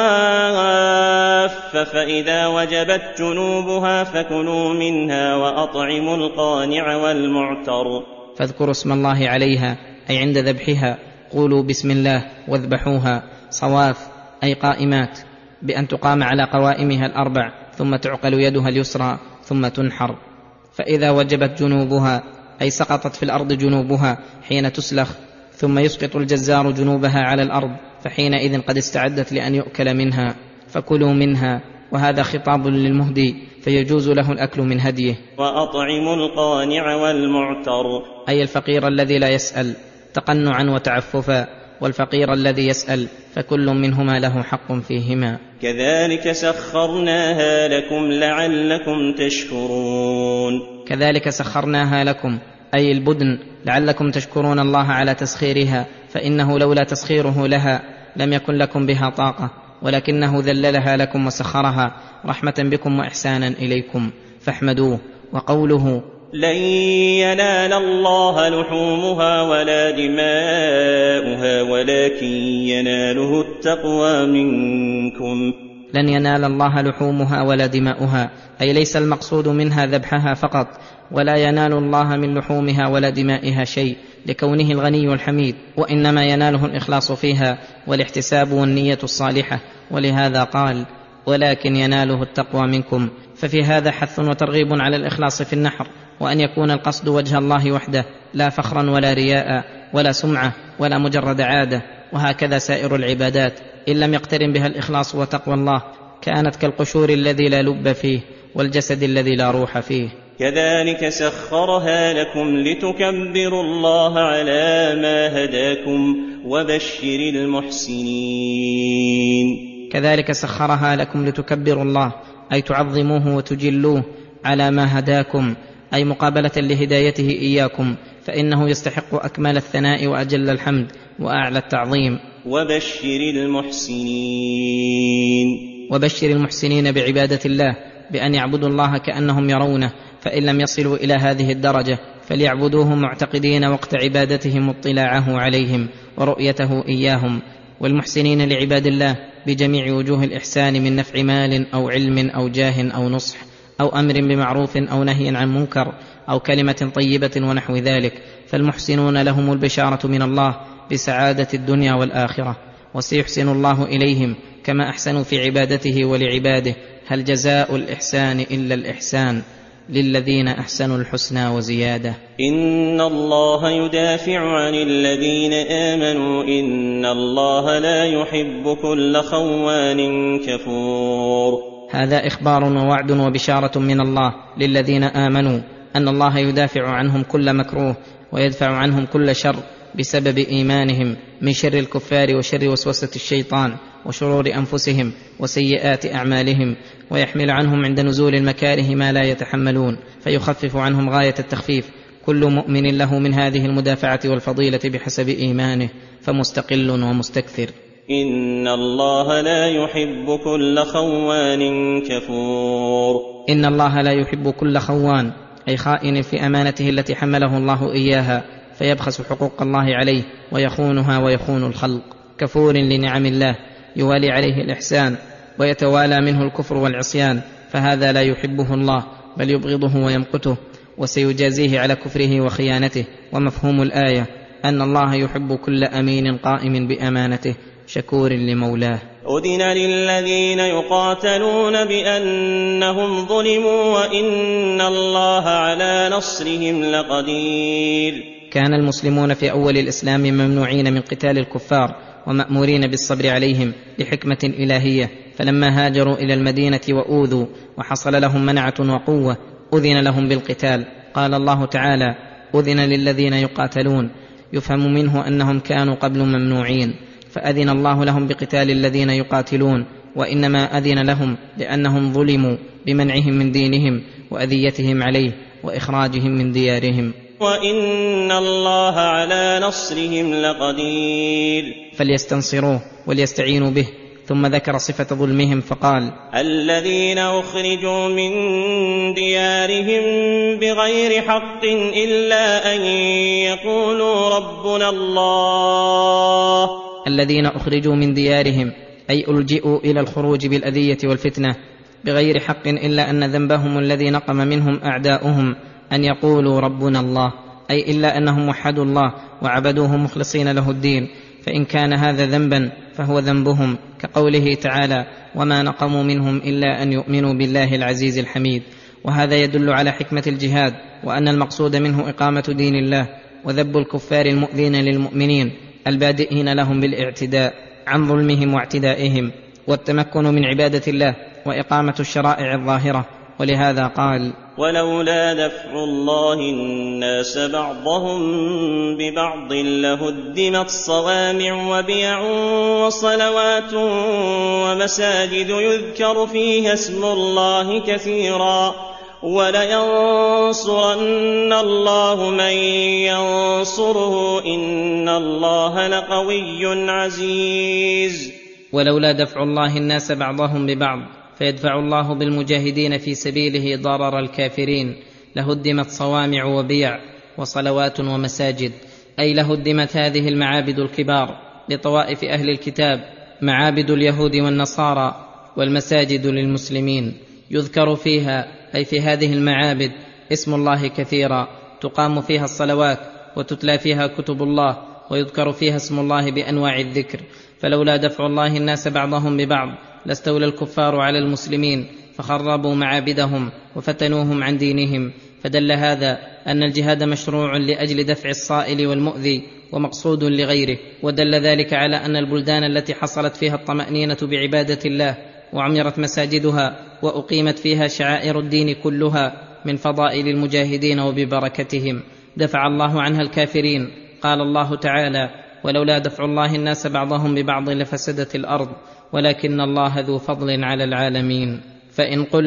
صواف، فإذا وجبت جنوبها فكلوا منها وأطعموا القانع والمعتر. فاذكروا اسم الله عليها أي عند ذبحها، قولوا بسم الله واذبحوها. صواف أي قائمات، بأن تقام على قوائمها الأربع، ثم تعقل يدها اليسرى ثم تنحر. فإذا وجبت جنوبها أي سقطت في الأرض جنوبها حين تسلخ، ثم يسقط الجزار جنوبها على الأرض، فحينئذ قد استعدت لأن يؤكل منها، فكلوا منها. وهذا خطاب للمهدي فيجوز له الأكل من هديه. وأطعموا القانع والمعتر أي الفقير الذي لا يسأل تقنعا وتعففا، والفقير الذي يسأل، فكل منهما له حق فيهما. كذلك سخرناها لكم لعلكم تشكرون. كذلك سخرناها لكم أي البدن لعلكم تشكرون الله على تسخيرها، فإنه لولا تسخيره لها لم يكن لكم بها طاقة، ولكنه ذللها لكم وسخرها رحمة بكم وإحسانا إليكم، فاحمدوه. وقوله لن ينال الله لحومها ولا دماؤها ولكن يناله التقوى منكم. لن ينال الله لحومها ولا دماؤها أي ليس المقصود منها ذبحها فقط، ولا ينال الله من لحومها ولا دمائها شيء لكونه الغني الحميد، وإنما يناله الإخلاص فيها والاحتساب والنية الصالحة. ولهذا قال ولكن يناله التقوى منكم. ففي هذا حث وترغيب على الإخلاص في النحر، وأن يكون القصد وجه الله وحده، لا فخرا ولا رياء ولا سمعة ولا مجرد عادة. وهكذا سائر العبادات إن لم يقترن بها الإخلاص وتقوى الله كانت كالقشور الذي لا لب فيه والجسد الذي لا روح فيه. كذلك سخرها لكم لتكبروا الله على ما هداكم وبشر المحسنين. كذلك سخرها لكم لتكبروا الله أي تعظموه وتجلوه على ما هداكم، أي مقابلة لهدايته إياكم، فإنه يستحق أكمل الثناء وأجل الحمد وأعلى التعظيم. وبشر المحسنين بعبادة الله بأن يعبدوا الله كأنهم يرونه، فإن لم يصلوا إلى هذه الدرجة فليعبدوه معتقدين وقت عبادتهم اطلاعه عليهم ورؤيته إياهم. والمحسنين لعباد الله بجميع وجوه الإحسان من نفع مال أو علم أو جاه أو نصح أو أمر بمعروف أو نهي عن منكر أو كلمة طيبة ونحو ذلك، فالمحسنون لهم البشارة من الله بسعادة الدنيا والآخرة، وسيحسن الله إليهم كما أحسنوا في عبادته ولعباده. هل جزاء الإحسان إلا الإحسان؟ للذين أحسنوا الحسنى وزيادة. إن الله يدافع عن الذين آمنوا إن الله لا يحب كل خوان كفور. هذا إخبار ووعد وبشارة من الله للذين آمنوا أن الله يدافع عنهم كل مكروه ويدفع عنهم كل شر بسبب إيمانهم من شر الكفار وشر وسوسة الشيطان وشرور أنفسهم وسيئات أعمالهم، ويحمل عنهم عند نزول المكاره ما لا يتحملون، فيخفف عنهم غاية التخفيف. كل مؤمن له من هذه المدافعة والفضيلة بحسب إيمانه، فمستقل ومستكثر. إن الله لا يحب كل خوان كفور. إن الله لا يحب كل خوان، أي خائن في أمانته التي حمله الله إياها، فيبخس حقوق الله عليه ويخونها ويخون الخلق. كفور لنعم الله يوالي عليه الإحسان ويتوالى منه الكفر والعصيان، فهذا لا يحبه الله بل يبغضه ويمقته، وسيجازيه على كفره وخيانته. ومفهوم الآية أن الله يحب كل أمين قائم بأمانته شكور لمولاه. أذن للذين يقاتلون بأنهم ظلموا وإن الله على نصرهم لقدير. كان المسلمون في أول الإسلام ممنوعين من قتال الكفار ومأمورين بالصبر عليهم لحكمة إلهية، فلما هاجروا إلى المدينة وأوذوا وحصل لهم منعة وقوة أذن لهم بالقتال. قال الله تعالى: أذن للذين يقاتلون، يفهم منه أنهم كانوا قبل ممنوعين، فأذن الله لهم بقتال الذين يقاتلون، وإنما أذن لهم لأنهم ظلموا بمنعهم من دينهم وأذيتهم عليه وإخراجهم من ديارهم. وإن الله على نصرهم لقدير. فليستنصروه وليستعينوا به. ثم ذكر صفة ظلمهم فقال: الذين أخرجوا من ديارهم بغير حق إلا أن يقولوا ربنا الله. الذين أخرجوا من ديارهم أي ألجئوا إلى الخروج بالأذية والفتنة بغير حق، إلا أن ذنبهم الذي نقم منهم أعداؤهم أن يقولوا ربنا الله، أي إلا أنهم وحدوا الله وعبدوه مخلصين له الدين. فإن كان هذا ذنبا فهو ذنبهم، كقوله تعالى: وما نقموا منهم إلا أن يؤمنوا بالله العزيز الحميد. وهذا يدل على حكمة الجهاد، وأن المقصود منه إقامة دين الله وذب الكفار المؤذين للمؤمنين البادئين لهم بالاعتداء عن ظلمهم واعتدائهم، والتمكن من عبادة الله وإقامة الشرائع الظاهرة. ولهذا قال: ولولا دفع الله الناس بعضهم ببعض لهدمت صوامع وبيع وصلوات ومساجد يذكر فيها اسم الله كثيرا ولينصرن الله من ينصره إن الله لقوي عزيز. ولولا دفع الله الناس بعضهم ببعض، فيدفع الله بالمجاهدين في سبيله ضرر الكافرين، لهدمت صوامع وبيع وصلوات ومساجد، أي لهدمت هذه المعابد الكبار لطوائف أهل الكتاب، معابد اليهود والنصارى، والمساجد للمسلمين. يذكر فيها أي في هذه المعابد اسم الله كثيرا، تقام فيها الصلوات وتتلى فيها كتب الله ويذكر فيها اسم الله بأنواع الذكر. فلولا دفع الله الناس بعضهم ببعض لاستولى الكفار على المسلمين فخربوا معابدهم وفتنوهم عن دينهم. فدل هذا أن الجهاد مشروع لأجل دفع الصائل والمؤذي ومقصود لغيره. ودل ذلك على أن البلدان التي حصلت فيها الطمأنينة بعبادة الله وعمرت مساجدها وأقيمت فيها شعائر الدين كلها من فضائل المجاهدين وببركتهم دفع الله عنها الكافرين. قال الله تعالى: ولولا دفع الله الناس بعضهم ببعض لفسدت الأرض ولكن الله ذو فضل على العالمين. فإن قلت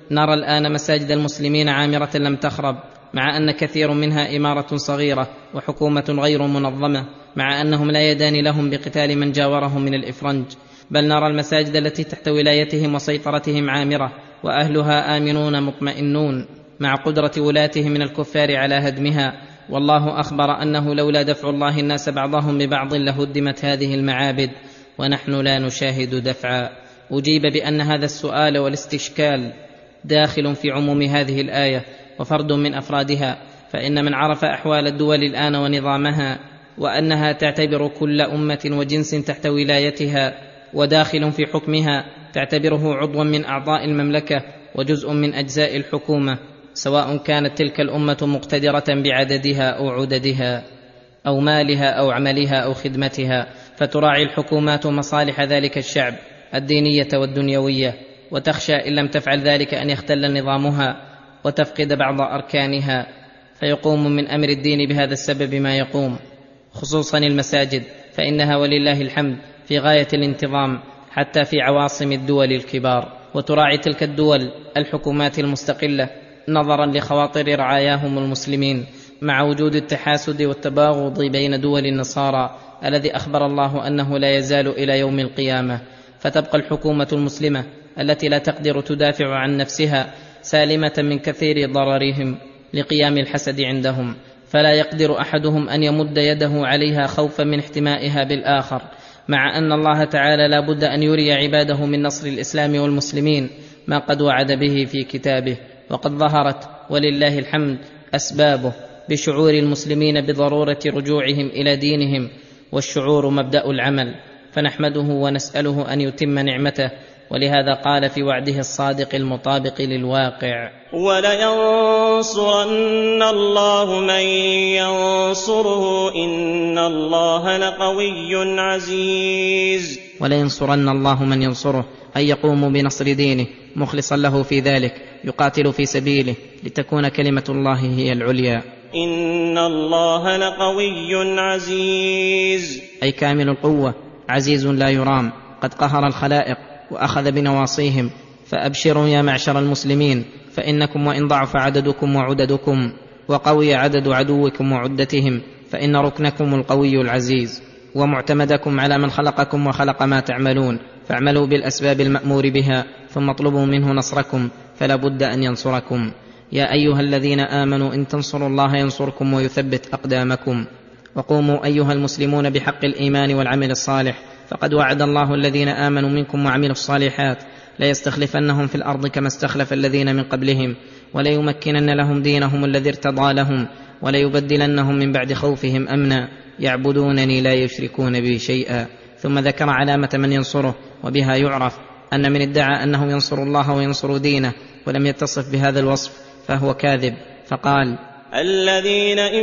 نرى الآن مساجد المسلمين عامرة لم تخرب، مع أن كثير منها إمارة صغيرة وحكومة غير منظمة، مع أنهم لا يدان لهم بقتال من جاورهم من الإفرنج. بل نرى المساجد التي تحت ولايتهم وسيطرتهم عامرة وأهلها آمنون مطمئنون، مع قدرة ولاتهم من الكفار على هدمها. والله أخبر أنه لولا دفع الله الناس بعضهم ببعض لهدمت هذه المعابد، ونحن لا نشاهد دفعا. أجيب بأن هذا السؤال والاستشكال داخل في عموم هذه الآية وفرد من أفرادها، فإن من عرف أحوال الدول الآن ونظامها، وأنها تعتبر كل أمة وجنس تحت ولايتها وداخل في حكمها، تعتبره عضوا من أعضاء المملكة وجزء من أجزاء الحكومة، سواء كانت تلك الأمة مقتدرة بعددها أو عددها أو مالها أو عملها أو خدمتها، فتراعي الحكومات مصالح ذلك الشعب الدينية والدنيوية، وتخشى إن لم تفعل ذلك أن يختل نظامها وتفقد بعض أركانها، فيقوم من أمر الدين بهذا السبب ما يقوم، خصوصا المساجد، فإنها ولله الحمد في غاية الانتظام حتى في عواصم الدول الكبار. وتراعي تلك الدول الحكومات المستقلة نظرا لخواطر رعاياهم المسلمين، مع وجود التحاسد والتباغض بين دول النصارى الذي أخبر الله أنه لا يزال إلى يوم القيامة. فتبقى الحكومة المسلمة التي لا تقدر تدافع عن نفسها سالمة من كثير ضررهم لقيام الحسد عندهم، فلا يقدر أحدهم أن يمد يده عليها خوفا من احتمائها بالآخر، مع أن الله تعالى لا بد أن يري عباده من نصر الإسلام والمسلمين ما قد وعد به في كتابه. وقد ظهرت ولله الحمد أسبابه بشعور المسلمين بضرورة رجوعهم إلى دينهم، والشعور مبدأ العمل، فنحمده ونسأله أن يتم نعمته. ولهذا قال في وعده الصادق المطابق للواقع: ولينصرن الله من ينصره إن الله لقوي عزيز. ولينصرن الله من ينصره، أن يقوم بنصر دينه مخلصا له في ذلك، يقاتل في سبيله لتكون كلمة الله هي العليا. إن الله لقوي عزيز، أي كامل القوة، عزيز لا يرام، قد قهر الخلائق وأخذ بنواصيهم. فأبشروا يا معشر المسلمين، فإنكم وإن ضعف عددكم وعددكم وقوي عدد عدوكم وعدتهم، فإن ركنكم القوي العزيز، ومعتمدكم على من خلقكم وخلق ما تعملون، فاعملوا بالأسباب المأمور بها، ثم اطلبوا منه نصركم، فلا بد أن ينصركم. يا أيها الذين آمنوا إن تنصروا الله ينصركم ويثبت أقدامكم. وقوموا أيها المسلمون بحق الإيمان والعمل الصالح، فقد وعد الله الذين آمنوا منكم وعملوا الصالحات ليستخلفنهم في الأرض كما استخلف الذين من قبلهم، وليمكنن لهم دينهم الذي ارتضى لهم، وليبدلنهم من بعد خوفهم أمنا يعبدونني لا يشركون بي شيئا. ثم ذكر علامة من ينصره، وبها يعرف أن من ادعى أنه ينصر الله وينصر دينه ولم يتصف بهذا الوصف فهو كاذب، فقال: الذين إن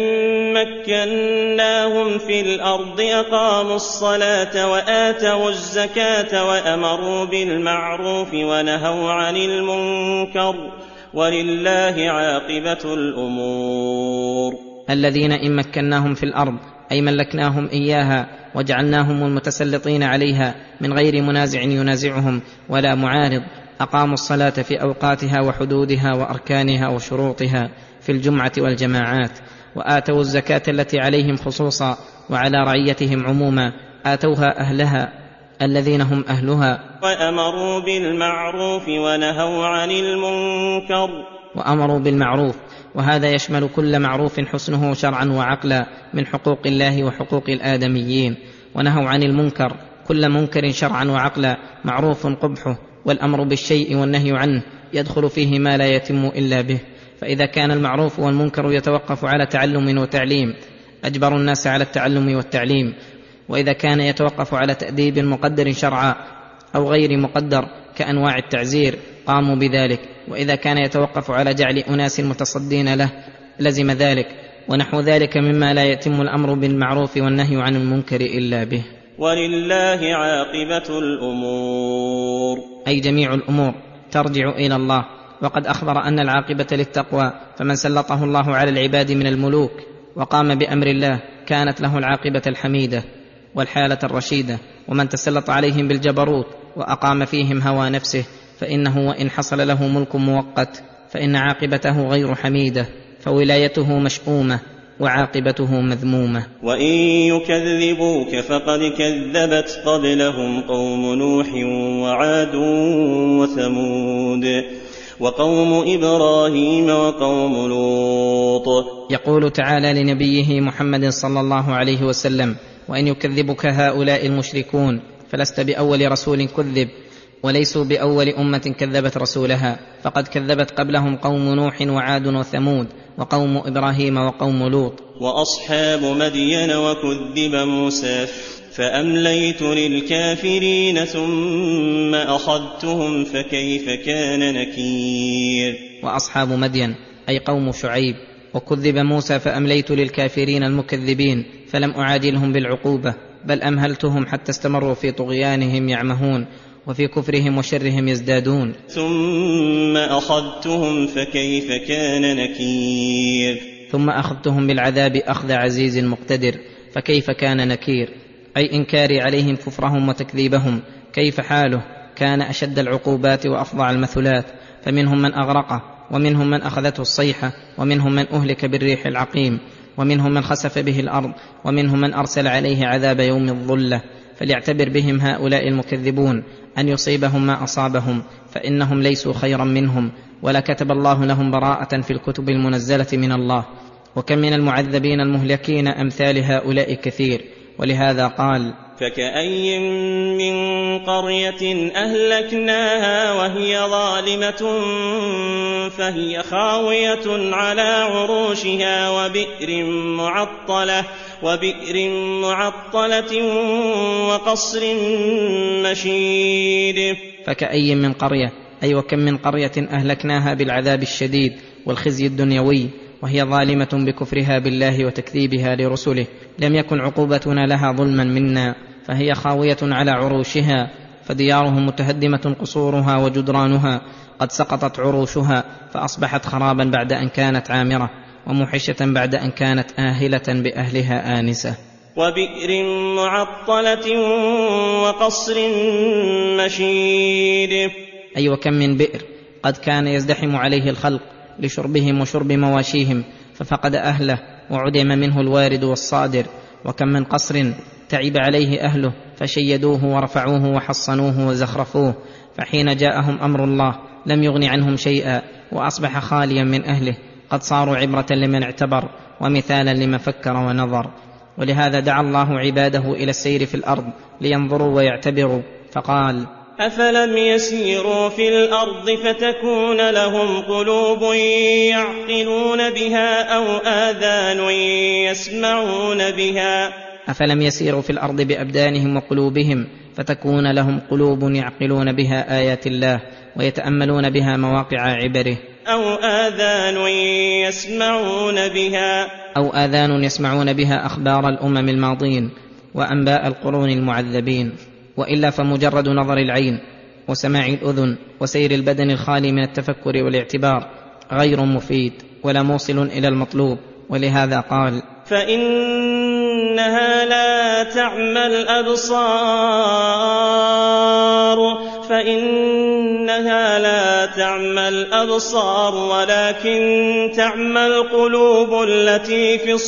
مكناهم في الأرض أقاموا الصلاة وآتوا الزكاة وأمروا بالمعروف ونهوا عن المنكر ولله عاقبة الأمور. الذين إن مكناهم في الأرض أي ملكناهم إياها وجعلناهم المتسلطين عليها من غير منازع ينازعهم ولا معارض، أقاموا الصلاة في أوقاتها وحدودها وأركانها وشروطها في الجمعة والجماعات، وآتوا الزكاة التي عليهم خصوصا وعلى رعيتهم عموما، آتوها أهلها الذين هم أهلها، وأمروا بالمعروف ونهوا عن المنكر. وأمروا بالمعروف، وهذا يشمل كل معروف حسنه شرعا وعقلا من حقوق الله وحقوق الآدميين، ونهوا عن المنكر كل منكر شرعا وعقلا معروف قبحه، والأمر بالشيء والنهي عنه يدخل فيه ما لا يتم إلا به. فإذا كان المعروف والمنكر يتوقف على تعلم وتعليم أجبروا الناس على التعلم والتعليم، وإذا كان يتوقف على تأديب مقدر شرعا أو غير مقدر كأنواع التعزير قاموا بذلك، وإذا كان يتوقف على جعل أناس متصدين له لزم ذلك، ونحو ذلك مما لا يتم الأمر بالمعروف والنهي عن المنكر إلا به. ولله عاقبة الأمور، أي جميع الأمور ترجع إلى الله. وقد أخبر أن العاقبة للتقوى، فمن سلطه الله على العباد من الملوك وقام بأمر الله كانت له العاقبة الحميدة والحالة الرشيدة، ومن تسلط عليهم بالجبروت وأقام فيهم هوى نفسه فإنه وإن حصل له ملك مؤقت فإن عاقبته غير حميدة، فولايته مشؤومة وعاقبته مذمومة. وإن يكذبوك فقد كذبت قبلهم قوم نوح وعاد وثمود وقوم إبراهيم وقوم لوط. يقول تعالى لنبيه محمد صلى الله عليه وسلم: وإن يكذبك هؤلاء المشركون فلست بأول رسول كذب، وليسوا بأول أمة كذبت رسولها، فقد كذبت قبلهم قوم نوح وعاد وثمود وقوم إبراهيم وقوم لوط وأصحاب مدين وكذب موسى فأمليت للكافرين ثم أخذتهم فكيف كان نكير. وأصحاب مدين أي قوم شعيب، وكذب موسى فأمليت للكافرين المكذبين فلم أعاجلهم بالعقوبة، بل أمهلتهم حتى استمروا في طغيانهم يعمهون وفي كفرهم وشرهم يزدادون. ثم أخذتهم فكيف كان نكير. ثم أخذتهم بالعذاب أخذ عزيز مقتدر، فكيف كان نكير أي إنكاري عليهم كفرهم وتكذيبهم. كيف حاله؟ كان أشد العقوبات وأفظع المثلات، فمنهم من أغرقه، ومنهم من أخذته الصيحة، ومنهم من أهلك بالريح العقيم، ومنهم من خسف به الأرض، ومنهم من أرسل عليه عذاب يوم الظلة. فليعتبر بهم هؤلاء المكذبون أن يصيبهم ما أصابهم، فإنهم ليسوا خيرا منهم، ولا كتب الله لهم براءة في الكتب المنزلة من الله. وكم من المعذبين المهلكين أمثال هؤلاء كثير، ولهذا قال: فكأي من قرية أهلكناها وهي ظالمة فهي خاوية على عروشها وبئر معطلة وقصر مشيد. فكأي من قرية أي وكم من قرية أهلكناها بالعذاب الشديد والخزي الدنيوي وهي ظالمة بكفرها بالله وتكذيبها لرسله، لم يكن عقوبتنا لها ظلما منا، فهي خاوية على عروشها، فديارهم متهدمة قصورها وجدرانها قد سقطت عروشها، فأصبحت خرابا بعد أن كانت عامرة، وموحشة بعد أن كانت آهلة بأهلها آنسة. وبئر معطلة وقصر مشيد. أي وكم من بئر قد كان يزدحم عليه الخلق لشربهم وشرب مواشيهم ففقد أهله وعدم منه الوارد والصادر. وكم من قصر تعب عليه أهله فشيدوه ورفعوه وحصنوه وزخرفوه، فحين جاءهم أمر الله لم يغن عنهم شيئا، وأصبح خاليا من أهله، قد صاروا عبرة لمن اعتبر ومثالا لمن فكر ونظر. ولهذا دعا الله عباده إلى السير في الأرض لينظروا ويعتبروا، فقال: أفلم يسيروا في الأرض فتكون لهم قلوب يعقلون بها أو آذان يسمعون بها. أفلم يسيروا في الأرض بأبدانهم وقلوبهم فتكون لهم قلوب يعقلون بها آيات الله ويتأملون بها مواقع عبره، أو آذان يسمعون بها أخبار الأمم الماضين وأنباء القرون المعذبين. وإلا فمجرد نظر العين وسماع الأذن وسير البدن الخالي من التفكر والاعتبار غير مفيد ولا موصل إلى المطلوب. ولهذا قال: فإنها لا تعمى الأبصار ولكن تعمى القلوب التي في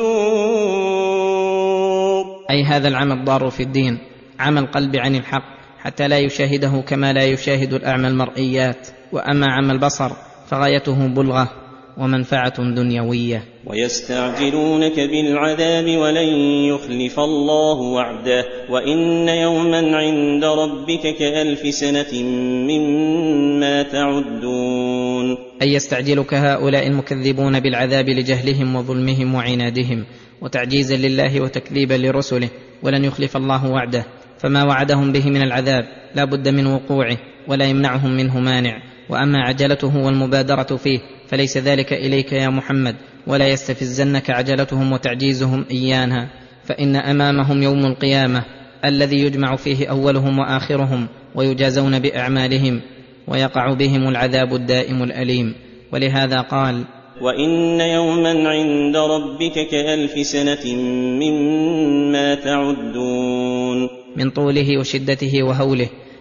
الصدور. أي هذا العمى الضار في الدين، عمى القلب عن الحق حتى لا يشاهده كما لا يشاهد الأعمى المرئيات. وأما عمى البصر فغايته بلغة ومنفعة دنيوية. ويستعجلونك بالعذاب ولن يخلف الله وعده وإن يوما عند ربك كألف سنة مما تعدون. أي يستعجلك هؤلاء المكذبون بالعذاب لجهلهم وظلمهم وعنادهم وتعجيزا لله وتكذيبا لرسله، ولن يخلف الله وعده، فما وعدهم به من العذاب لا بد من وقوعه ولا يمنعهم منه مانع. وأما عجلته والمبادرة فيه فليس ذلك إليك يا محمد، ولا يستفزنك عجلتهم وتعجيزهم إيانا، فإن أمامهم يوم القيامة الذي يجمع فيه أولهم وآخرهم ويجازون بأعمالهم ويقع بهم العذاب الدائم الأليم. ولهذا قال: وإن يوما عند ربك كألف سنة مما تعدون. من طوله وشدته وهوله،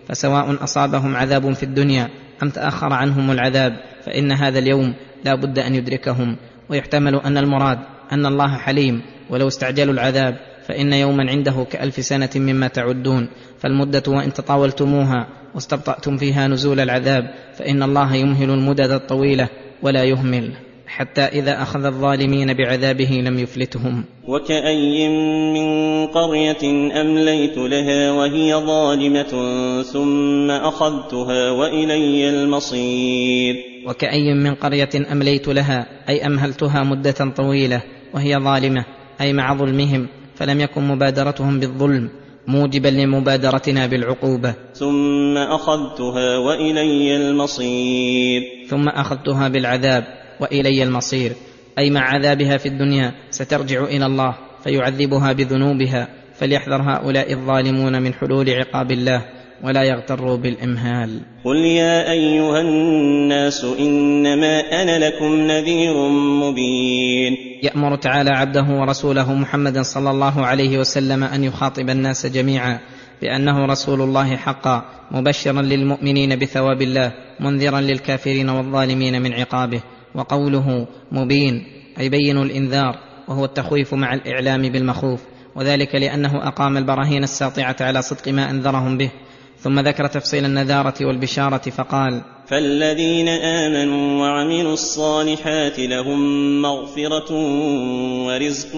فسواء أصابهم عذاب في الدنيا أم تأخر عنهم العذاب فإن هذا اليوم لا بد أن يدركهم. ويحتمل أن المراد أن الله حليم، ولو استعجلوا العذاب فإن يوما عنده ك1000 سنة مما تعدون، فالمدة وإن تطاولتموها واستبطأتم فيها نزول العذاب فإن الله يمهل المدد الطويلة ولا يهمل، حتى إذا أخذ الظالمين بعذابه لم يفلتهم. وكأي من قرية أمليت لها وهي ظالمة ثم أخذتها وإلي المصير. وكأي من قرية أمليت لها أي أمهلتها مدة طويلة وهي ظالمة، أي مع ظلمهم، فلم يكن مبادرتهم بالظلم موجبا لمبادرتنا بالعقوبة. ثم أخذتها وإلي المصير. ثم أخذتها بالعذاب وإلي المصير، أي مع عذابها في الدنيا سترجع إلى الله فيعذبها بذنوبها، فليحذر هؤلاء الظالمون من حلول عقاب الله ولا يغتروا بالإمهال. قل يا أيها الناس إنما أنا لكم نذير مبين. يأمر تعالى عبده ورسوله محمدا صلى الله عليه وسلم أن يخاطب الناس جميعا بأنه رسول الله حقا، مبشرا للمؤمنين بثواب الله، منذرا للكافرين والظالمين من عقابه. وقوله مبين أي بين الإنذار، وهو التخويف مع الإعلام بالمخوف، وذلك لأنه أقام البراهين الساطعة على صدق ما أنذرهم به. ثم ذكر تفصيل النذارة والبشارة فقال: فالذين آمنوا وعملوا الصالحات لهم مغفرة ورزق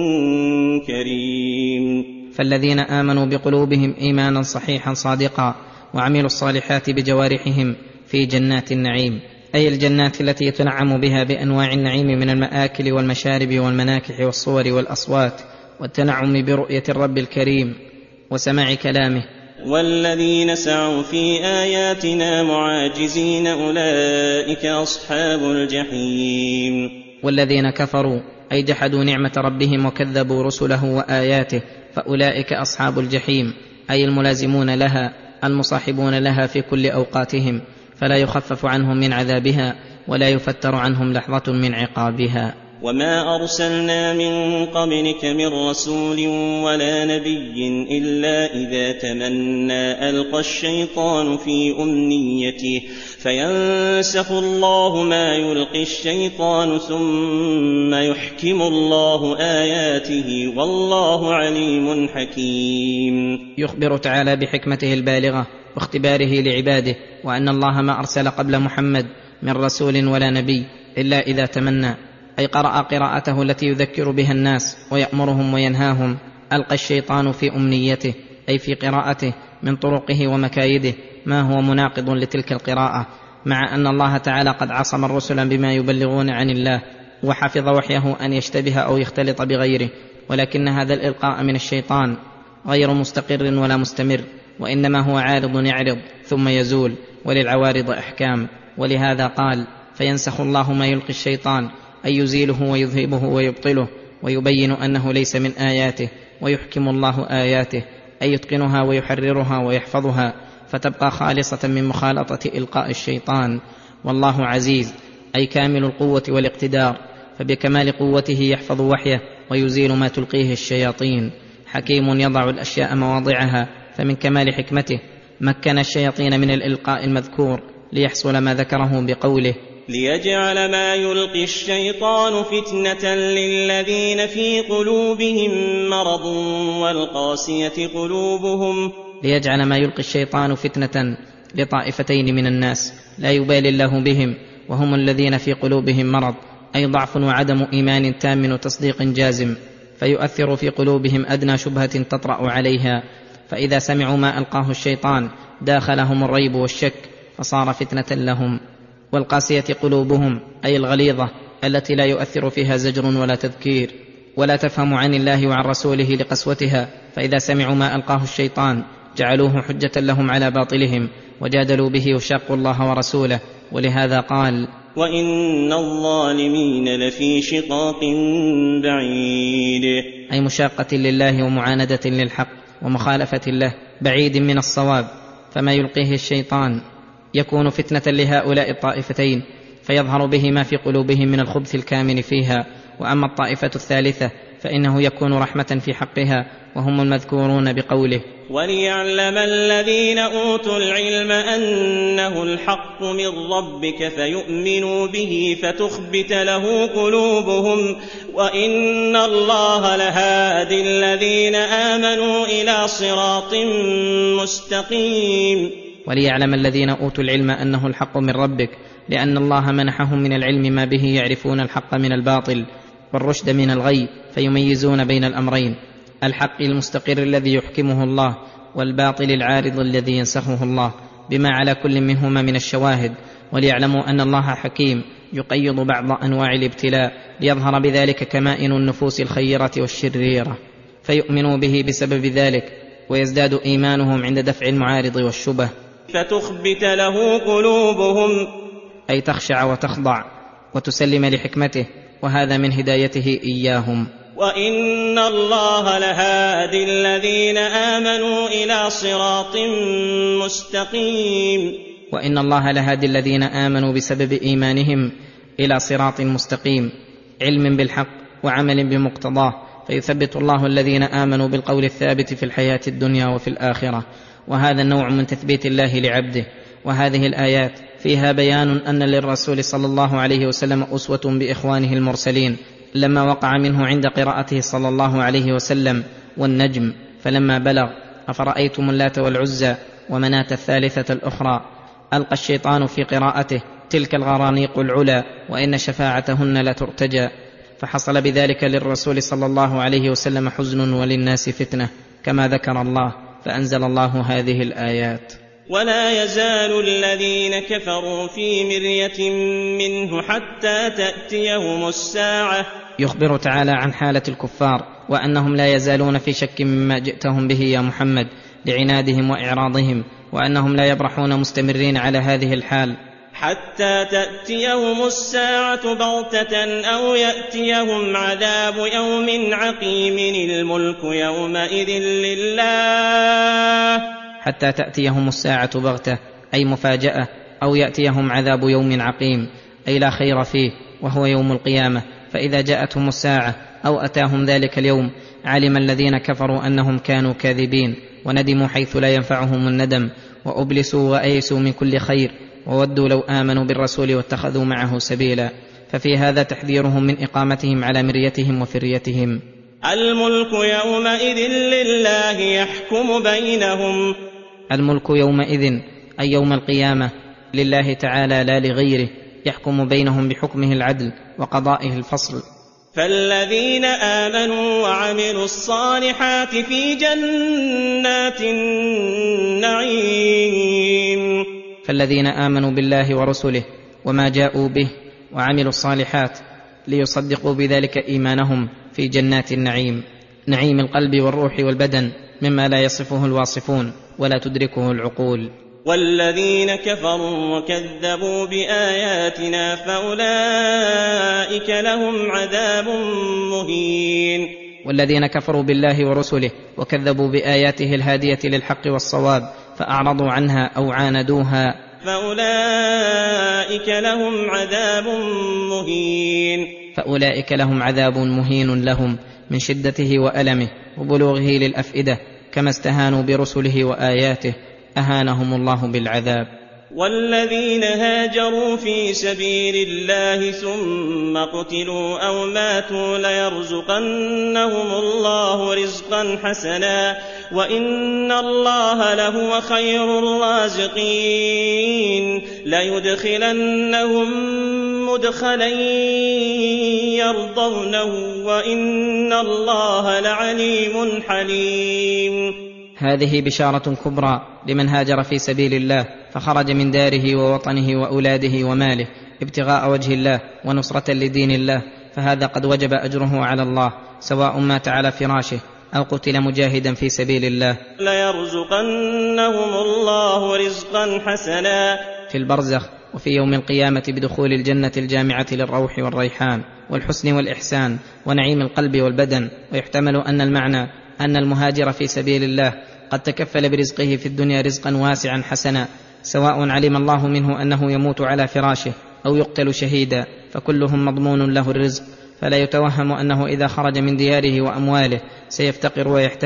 كريم. فالذين آمنوا بقلوبهم إيمانا صحيحا صادقا وعملوا الصالحات بجوارحهم في جنات النعيم، أي الجنات التي يتنعم بها بأنواع النعيم من المآكل والمشارب والمناكح والصور والأصوات، والتنعم برؤية الرب الكريم وسماع كلامه. والذين سعوا في آياتنا معاجزين أولئك أصحاب الجحيم. والذين كفروا أي جحدوا نعمة ربهم وكذبوا رسله وآياته فأولئك أصحاب الجحيم، أي الملازمون لها المصاحبون لها في كل أوقاتهم، فلا يخفف عنهم من عذابها ولا يفتر عنهم لحظة من عقابها. وما أرسلنا من قبلك من رسول ولا نبي إلا إذا تمنى ألقى الشيطان في أمنيته فينسخ الله ما يلقي الشيطان ثم يحكم الله آياته والله عليم حكيم. يخبر تعالى بحكمته البالغة واختباره لعباده، وأن الله ما أرسل قبل محمد من رسول ولا نبي إلا إذا تمنى، أي قرأ قراءته التي يذكر بها الناس ويأمرهم وينهاهم، ألقى الشيطان في أمنيته أي في قراءته من طرقه ومكايده ما هو مناقض لتلك القراءة، مع أن الله تعالى قد عصم الرسل بما يبلغون عن الله وحفظ وحيه أن يشتبه أو يختلط بغيره، ولكن هذا الإلقاء من الشيطان غير مستقر ولا مستمر، وإنما هو عارض يعرض ثم يزول، وللعوارض أحكام. ولهذا قال: فينسخ الله ما يلقي الشيطان، أي يزيله ويذهبه ويبطله ويبين أنه ليس من آياته، ويحكم الله آياته أي يتقنها ويحررها ويحفظها، فتبقى خالصة من مخالطة إلقاء الشيطان. والله عزيز أي كامل القوة والاقتدار، فبكمال قوته يحفظ وحيه ويزيل ما تلقيه الشياطين. حكيم يضع الأشياء مواضعها، فمن كمال حكمته مكن الشياطين من الإلقاء المذكور ليحصل ما ذكره بقوله: ليجعل ما يلقي الشيطان فتنة للذين في قلوبهم مرض والقاسية قلوبهم. ليجعل ما يلقي الشيطان فتنة لطائفتين من الناس لا يبالي الله بهم، وهم الذين في قلوبهم مرض، أي ضعف وعدم إيمان تام وتصديق جازم، فيؤثر في قلوبهم أدنى شبهة تطرأ عليها، فإذا سمعوا ما ألقاه الشيطان داخلهم الريب والشك فصار فتنة لهم. والقاسية قلوبهم أي الغليظة التي لا يؤثر فيها زجر ولا تذكير، ولا تفهم عن الله وعن رسوله لقسوتها، فإذا سمعوا ما ألقاه الشيطان جعلوه حجة لهم على باطلهم وجادلوا به وشاقوا الله ورسوله. ولهذا قال: وإن الظالمين لفي شقاق بعيد، أي مشاقة لله ومعاندة للحق ومخالفة له، بعيد من الصواب. فما يلقيه الشيطان يكون فتنة لهؤلاء الطائفتين، فيظهر به ما في قلوبهم من الخبث الكامن فيها. وأما الطائفة الثالثة فإنه يكون رحمة في حقها، وهم المذكورون بقوله: وليعلم الذين أوتوا العلم أنه الحق من ربك فيؤمنوا به فتخبت له قلوبهم وإن الله لهادي الذين آمنوا إلى صراط مستقيم. وليعلم الذين أوتوا العلم أنه الحق من ربك، لأن الله منحهم من العلم ما به يعرفون الحق من الباطل والرشد من الغي، فيميزون بين الأمرين: الحق المستقر الذي يحكمه الله، والباطل العارض الذي ينسخه الله، بما على كل منهما من الشواهد. وليعلموا أن الله حكيم يقيض بعض أنواع الابتلاء ليظهر بذلك كمائن النفوس الخيرة والشريرة، فيؤمنوا به بسبب ذلك، ويزداد إيمانهم عند دفع المعارض والشبه. فتخبت له قلوبهم، أي تخشع وتخضع وتسلم لحكمته، وهذا من هدايته إياهم. وإن الله لهادي الذين آمنوا إلى صراط مستقيم. وإن الله لهادي الذين آمنوا بسبب إيمانهم إلى صراط مستقيم، علم بالحق وعمل بمقتضاه، فيثبت الله الذين آمنوا بالقول الثابت في الحياة الدنيا وفي الآخرة، وهذا النوع من تثبيت الله لعبده. وهذه الآيات فيها بيان أن للرسول صلى الله عليه وسلم أسوة بإخوانه المرسلين، لما وقع منه عند قراءته صلى الله عليه وسلم والنجم، فلما بلغ أفرأيتم اللات والعزى ومناة الثالثة الأخرى، ألقى الشيطان في قراءته تلك الغرانيق العلا وإن شفاعتهن لترتجى، فحصل بذلك للرسول صلى الله عليه وسلم حزن وللناس فتنة، كما ذكر الله، فأنزل الله هذه الآيات. ولا يزال الذين كفروا في مرية منه حتى تأتيهم الساعة. يخبر تعالى عن حالة الكفار، وأنهم لا يزالون في شك مما جئتهم به يا محمد لعنادهم وإعراضهم، وأنهم لا يبرحون مستمرين على هذه الحال حتى تأتيهم الساعة بغتة أو يأتيهم عذاب يوم عقيم. الملك يومئذ لله. حتى تأتيهم الساعة بغتة أي مفاجأة، أو يأتيهم عذاب يوم عقيم أي لا خير فيه، وهو يوم القيامة. فإذا جاءتهم الساعة أو أتاهم ذلك اليوم علم الذين كفروا أنهم كانوا كاذبين، وندموا حيث لا ينفعهم الندم، وأبلسوا وأيسوا من كل خير، وودوا لو آمنوا بالرسول واتخذوا معه سبيلا. ففي هذا تحذيرهم من إقامتهم على مريتهم وفريتهم. الملك يومئذ لله يحكم بينهم. الملك يومئذ أي يوم القيامة لله تعالى لا لغيره، يحكم بينهم بحكمه العدل وقضائه الفصل. فالذين آمنوا وعملوا الصالحات في جنات النعيم. فالذين آمنوا بالله ورسله وما جاءوا به وعملوا الصالحات ليصدقوا بذلك إيمانهم في جنات النعيم، نعيم القلب والروح والبدن، مما لا يصفه الواصفون ولا تدركه العقول. والذين كفروا وكذبوا بآياتنا فأولئك لهم عذاب مهين. والذين كفروا بالله ورسله وكذبوا بآياته الهادية للحق والصواب فأعرضوا عنها أو عاندوها فأولئك لهم عذاب مهين. فأولئك لهم عذاب مهين لهم من شدته وألمه وبلوغه للأفئدة، كما استهانوا برسله وآياته أهانهم الله بالعذاب. والذين هاجروا في سبيل الله ثم قتلوا أو ماتوا ليرزقنهم الله رزقا حسنا وإن الله لهو خير الرازقين. ليدخلنهم مدخلا يرضونه وإن الله لعليم حليم. هذه بشارة كبرى لمن هاجر في سبيل الله فخرج من داره ووطنه وأولاده وماله ابتغاء وجه الله ونصرة لدين الله، فهذا قد وجب أجره على الله سواء مات على فراشه أو قتل مجاهدا في سبيل الله. ليرزقنهم الله رزقا حسنا في البرزخ وفي يوم القيامة بدخول الجنة الجامعة للروح والريحان والحسن والإحسان ونعيم القلب والبدن. ويحتمل أن المعنى أن المهاجر في سبيل الله قد تكفل برزقه في الدنيا رزقا واسعا حسنا، سواء علم الله منه أنه يموت على فراشه أو يقتل شهيدا، فكلهم مضمون له الرزق، فلا يتوهم أنه إذا خرج من دياره وأمواله سيفتقر ويحتاج،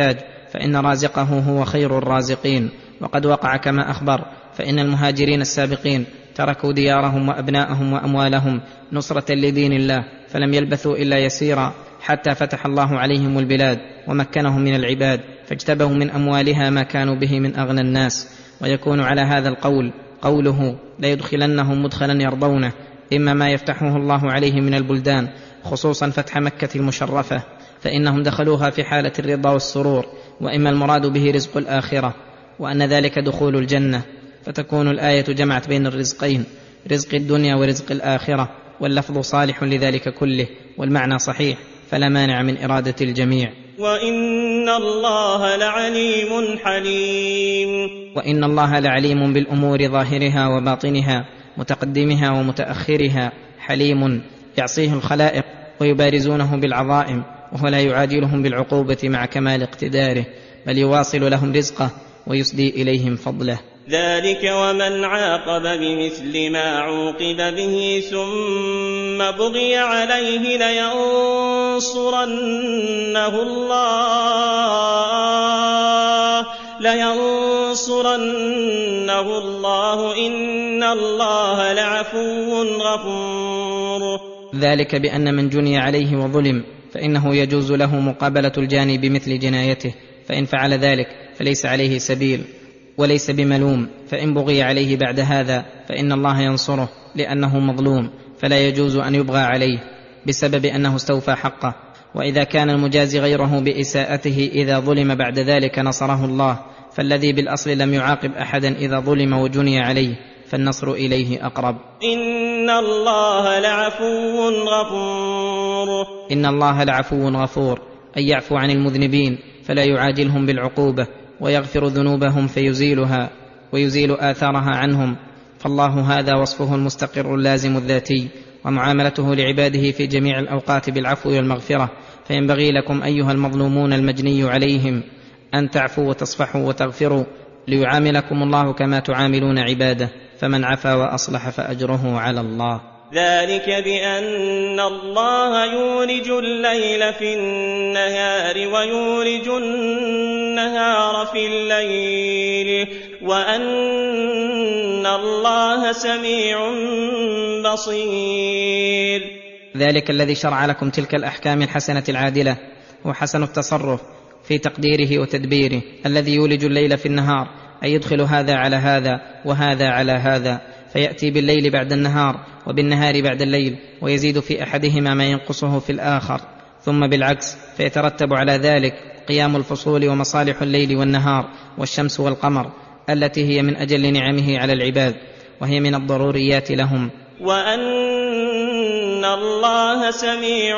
فإن رازقه هو خير الرازقين. وقد وقع كما أخبر، فإن المهاجرين السابقين تركوا ديارهم وأبناءهم وأموالهم نصرة لدين الله، فلم يلبثوا إلا يسيرا حتى فتح الله عليهم البلاد ومكنهم من العباد، فاجتبوا من أموالها ما كانوا به من أغنى الناس. ويكون على هذا القول قوله: ليدخلنهم مدخلا يرضونه، إما ما يفتحه الله عليهم من البلدان، خصوصا فتح مكة المشرفة، فإنهم دخلوها في حالة الرضا والسرور، وإما المراد به رزق الآخرة، وأن ذلك دخول الجنة، فتكون الآية جمعت بين الرزقين، رزق الدنيا ورزق الآخرة، واللفظ صالح لذلك كله، والمعنى صحيح، فلا مانع من إرادة الجميع. وإن الله لعليم حليم. وإن الله لعليم بالأمور ظاهرها وباطنها، متقدمها ومتأخرها، حليم يعصيه الخلائق ويبارزونه بالعظائم، وهو لا يعاجلهم بالعقوبة مع كمال اقتداره، بل يواصل لهم رزقه ويسدي إليهم فضله. ذلك ومن عاقب بمثل ما عوقب به ثم بغي عليه لينصرنه الله إن الله لعفو غفور. ذلك بأن من جني عليه وظلم فإنه يجوز له مقابلة الجاني بمثل جنايته، فإن فعل ذلك فليس عليه سبيل وليس بملوم، فإن بغي عليه بعد هذا فإن الله ينصره لأنه مظلوم، فلا يجوز أن يبغى عليه بسبب أنه استوفى حقه. وإذا كان المجازي غيره بإساءته إذا ظلم بعد ذلك نصره الله، فالذي بالأصل لم يعاقب أحدا إذا ظلم وجني عليه، فالنصر إليه أقرب. إن الله لعفو غفور. إن الله لعفو غفور، أي يعفو عن المذنبين فلا يعاجلهم بالعقوبة، ويغفر ذنوبهم فيزيلها ويزيل آثارها عنهم، فالله هذا وصفه المستقر اللازم الذاتي، ومعاملته لعباده في جميع الأوقات بالعفو والمغفرة. فينبغي لكم أيها المظلومون المجني عليهم أن تعفوا وتصفحوا وتغفروا، ليعاملكم الله كما تعاملون عباده، فمن عفا وأصلح فأجره على الله. ذلك بأن الله يولج الليل في النهار ويولج النهار في الليل، وأن الله سميع بصير. ذلك الذي شرع لكم تلك الأحكام الحسنة العادلة هو حسن التصرف في تقديره وتدبيره، الذي يولج الليل في النهار، أي يدخل هذا على هذا وهذا على هذا، فيأتي بالليل بعد النهار وبالنهار بعد الليل، ويزيد في أحدهما ما ينقصه في الآخر، ثم بالعكس، فيترتب على ذلك قيام الفصول ومصالح الليل والنهار والشمس والقمر، التي هي من أجل نعمه على العباد، وهي من الضروريات لهم. وأن الله سميع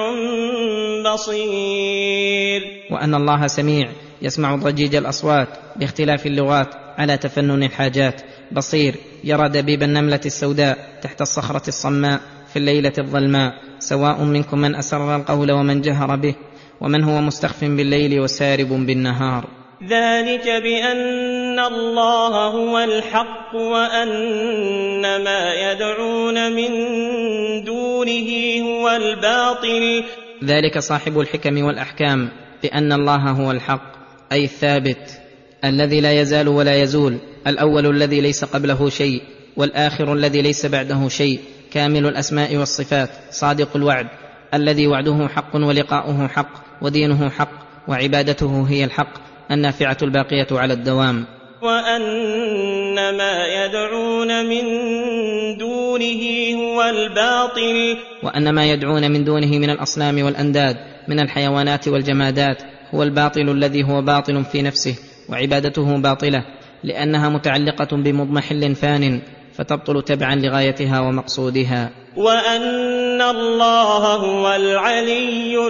بصير. وأن الله سميع يسمع ضجيج الأصوات باختلاف اللغات على تفنن الحاجات، بصير يرى دبيب النملة السوداء تحت الصخرة الصماء في الليلة الظلماء، سواء منكم من أسر القول ومن جهر به، ومن هو مستخف بالليل وسارب بالنهار. ذلك بأن الله هو الحق وأن ما يدعون من دونه هو الباطل. ذلك صاحب الحكم والأحكام بأن الله هو الحق، أي الثابت الذي لا يزال ولا يزول، الأول الذي ليس قبله شيء، والآخر الذي ليس بعده شيء، كامل الأسماء والصفات، صادق الوعد الذي وعده حق ولقاؤه حق ودينه حق وعبادته هي الحق النافعة الباقية على الدوام. وأن ما يدعون من دونه هو الباطل. وأن ما يدعون من دونه من الأصنام والأنداد من الحيوانات والجمادات هو الباطل الذي هو باطل في نفسه، وعبادته باطلة لأنها متعلقة بمضمحل فان، فتبطل تبعا لغايتها ومقصودها. وأن الله هو العلي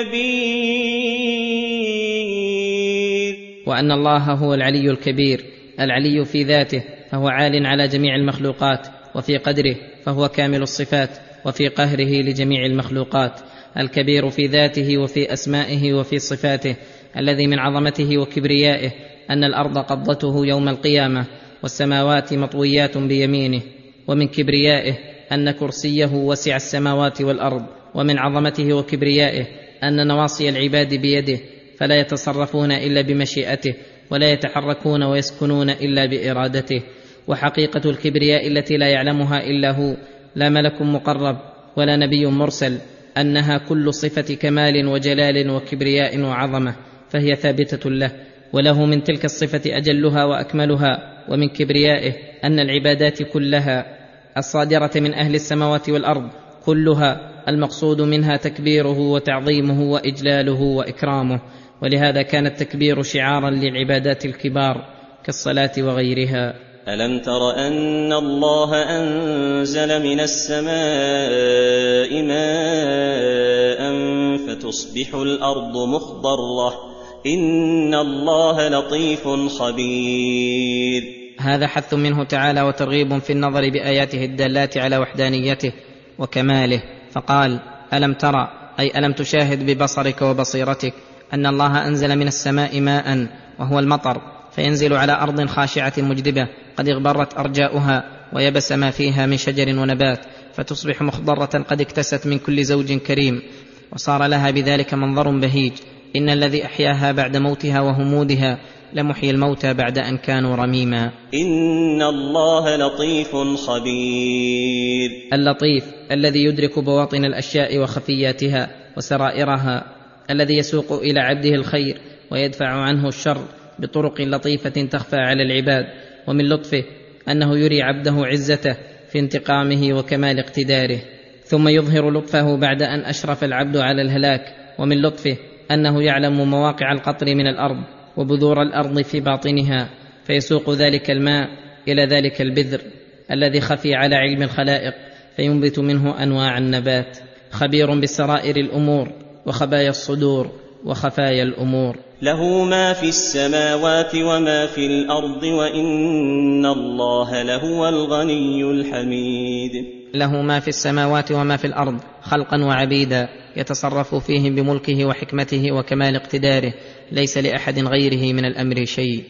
الكبير. وأن الله هو العلي الكبير، العلي في ذاته فهو عال على جميع المخلوقات، وفي قدره فهو كامل الصفات، وفي قهره لجميع المخلوقات، الكبير في ذاته وفي أسمائه وفي صفاته، الذي من عظمته وكبريائه أن الأرض قبضته يوم القيامة والسماوات مطويات بيمينه، ومن كبريائه أن كرسيه وسع السماوات والأرض، ومن عظمته وكبريائه أن نواصي العباد بيده، فلا يتصرفون الا بمشيئته، ولا يتحركون ويسكنون الا بارادته. وحقيقه الكبرياء التي لا يعلمها الا هو، لا ملك مقرب ولا نبي مرسل، انها كل صفه كمال وجلال وكبرياء وعظمه، فهي ثابته له. وله من تلك الصفه اجلها واكملها. ومن كبريائه ان العبادات كلها الصادره من اهل السماوات والارض كلها المقصود منها تكبيره وتعظيمه واجلاله واكرامه. ولهذا كان التكبير شعارا للعبادات الكبار كالصلاه وغيرها. ألم تر أن الله أنزل من السماء ماء فتصبح الأرض مخضرة إن الله لطيف خبير. هذا حث منه تعالى وترغيب في النظر بآياته الدالات على وحدانيته وكماله، فقال: ألم ترى، أي ألم تشاهد ببصرك وبصيرتك أن الله أنزل من السماء ماء، وهو المطر، فينزل على أرض خاشعة مجدبة قد اغبرت أرجاؤها ويبس ما فيها من شجر ونبات، فتصبح مخضرة قد اكتست من كل زوج كريم، وصار لها بذلك منظر بهيج. إن الذي أحياها بعد موتها وهمودها لمحيي الموتى بعد أن كانوا رميما. إن الله لطيف خبير. اللطيف الذي يدرك بواطن الأشياء وخفياتها وسرائرها، الذي يسوق إلى عبده الخير ويدفع عنه الشر بطرق لطيفة تخفى على العباد. ومن لطفه أنه يري عبده عزته في انتقامه وكمال اقتداره، ثم يظهر لطفه بعد أن أشرف العبد على الهلاك. ومن لطفه أنه يعلم مواقع القطر من الأرض وبذور الأرض في باطنها، فيسوق ذلك الماء إلى ذلك البذر الذي خفي على علم الخلائق، فينبت منه أنواع النبات. خبير بسرائر الأمور وخبايا الصدور وخفايا الأمور. له ما في السماوات وما في الأرض وإن الله لهو الغني الحميد. له ما في السماوات وما في الأرض خلقا وعبيدا، يتصرف فيه بملكه وحكمته وكمال اقتداره، ليس لأحد غيره من الأمر شيء.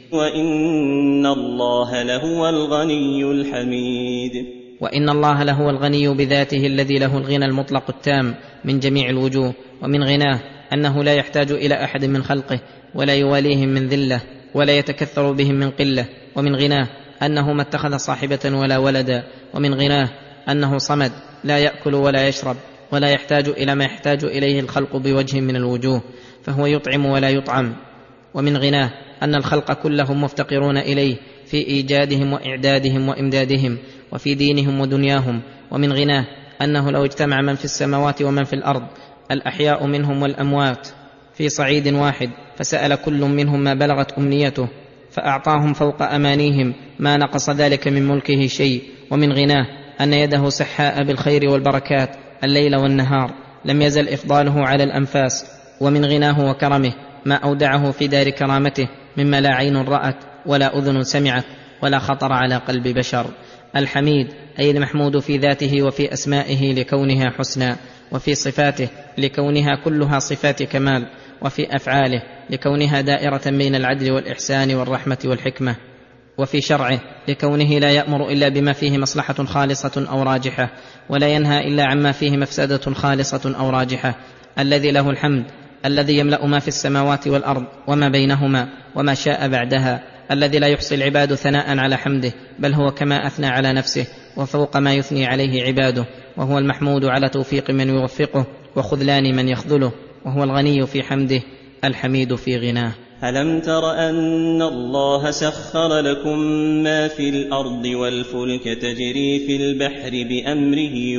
وإن الله لهو الغني الحميد. وإن الله لهو الغني بذاته الذي له الغنى المطلق التام من جميع الوجوه. ومن غناه أنه لا يحتاج إلى أحد من خلقه، ولا يواليهم من ذلة، ولا يتكثر بهم من قلة. ومن غناه أنه ما اتخذ صاحبة ولا ولدا. ومن غناه أنه صمد لا يأكل ولا يشرب، ولا يحتاج إلى ما يحتاج إليه الخلق بوجه من الوجوه، فهو يطعم ولا يطعم. ومن غناه أن الخلق كلهم مفتقرون إليه في إيجادهم وإعدادهم وإمدادهم وفي دينهم ودنياهم. ومن غناه أنه لو اجتمع من في السماوات ومن في الأرض، الأحياء منهم والأموات، في صعيد واحد، فسأل كل منهم ما بلغت أمنيته، فأعطاهم فوق أمانيهم، ما نقص ذلك من ملكه شيء. ومن غناه أن يده سحاء بالخير والبركات الليل والنهار، لم يزل إفضاله على الأنفاس. ومن غناه وكرمه ما أودعه في دار كرامته مما لا عين رأت ولا أذن سمعت ولا خطر على قلب بشر. الحميد أي المحمود في ذاته وفي أسمائه لكونها حسنى، وفي صفاته لكونها كلها صفات كمال، وفي أفعاله لكونها دائرة بين العدل والإحسان والرحمة والحكمة، وفي شرعه لكونه لا يأمر إلا بما فيه مصلحة خالصة أو راجحة، ولا ينهى إلا عما فيه مفسدة خالصة أو راجحة. الذي له الحمد، الذي يملأ ما في السماوات والأرض وما بينهما وما شاء بعدها، الذي لا يحصي العباد ثناء على حمده، بل هو كما أثنى على نفسه وفوق ما يثني عليه عباده. وهو المحمود على توفيق من يوفقه وخذلان من يخذله، وهو الغني في حمده الحميد في غناه. ألم تر أن الله سخر لكم ما في الأرض والفلك تجري في البحر بأمره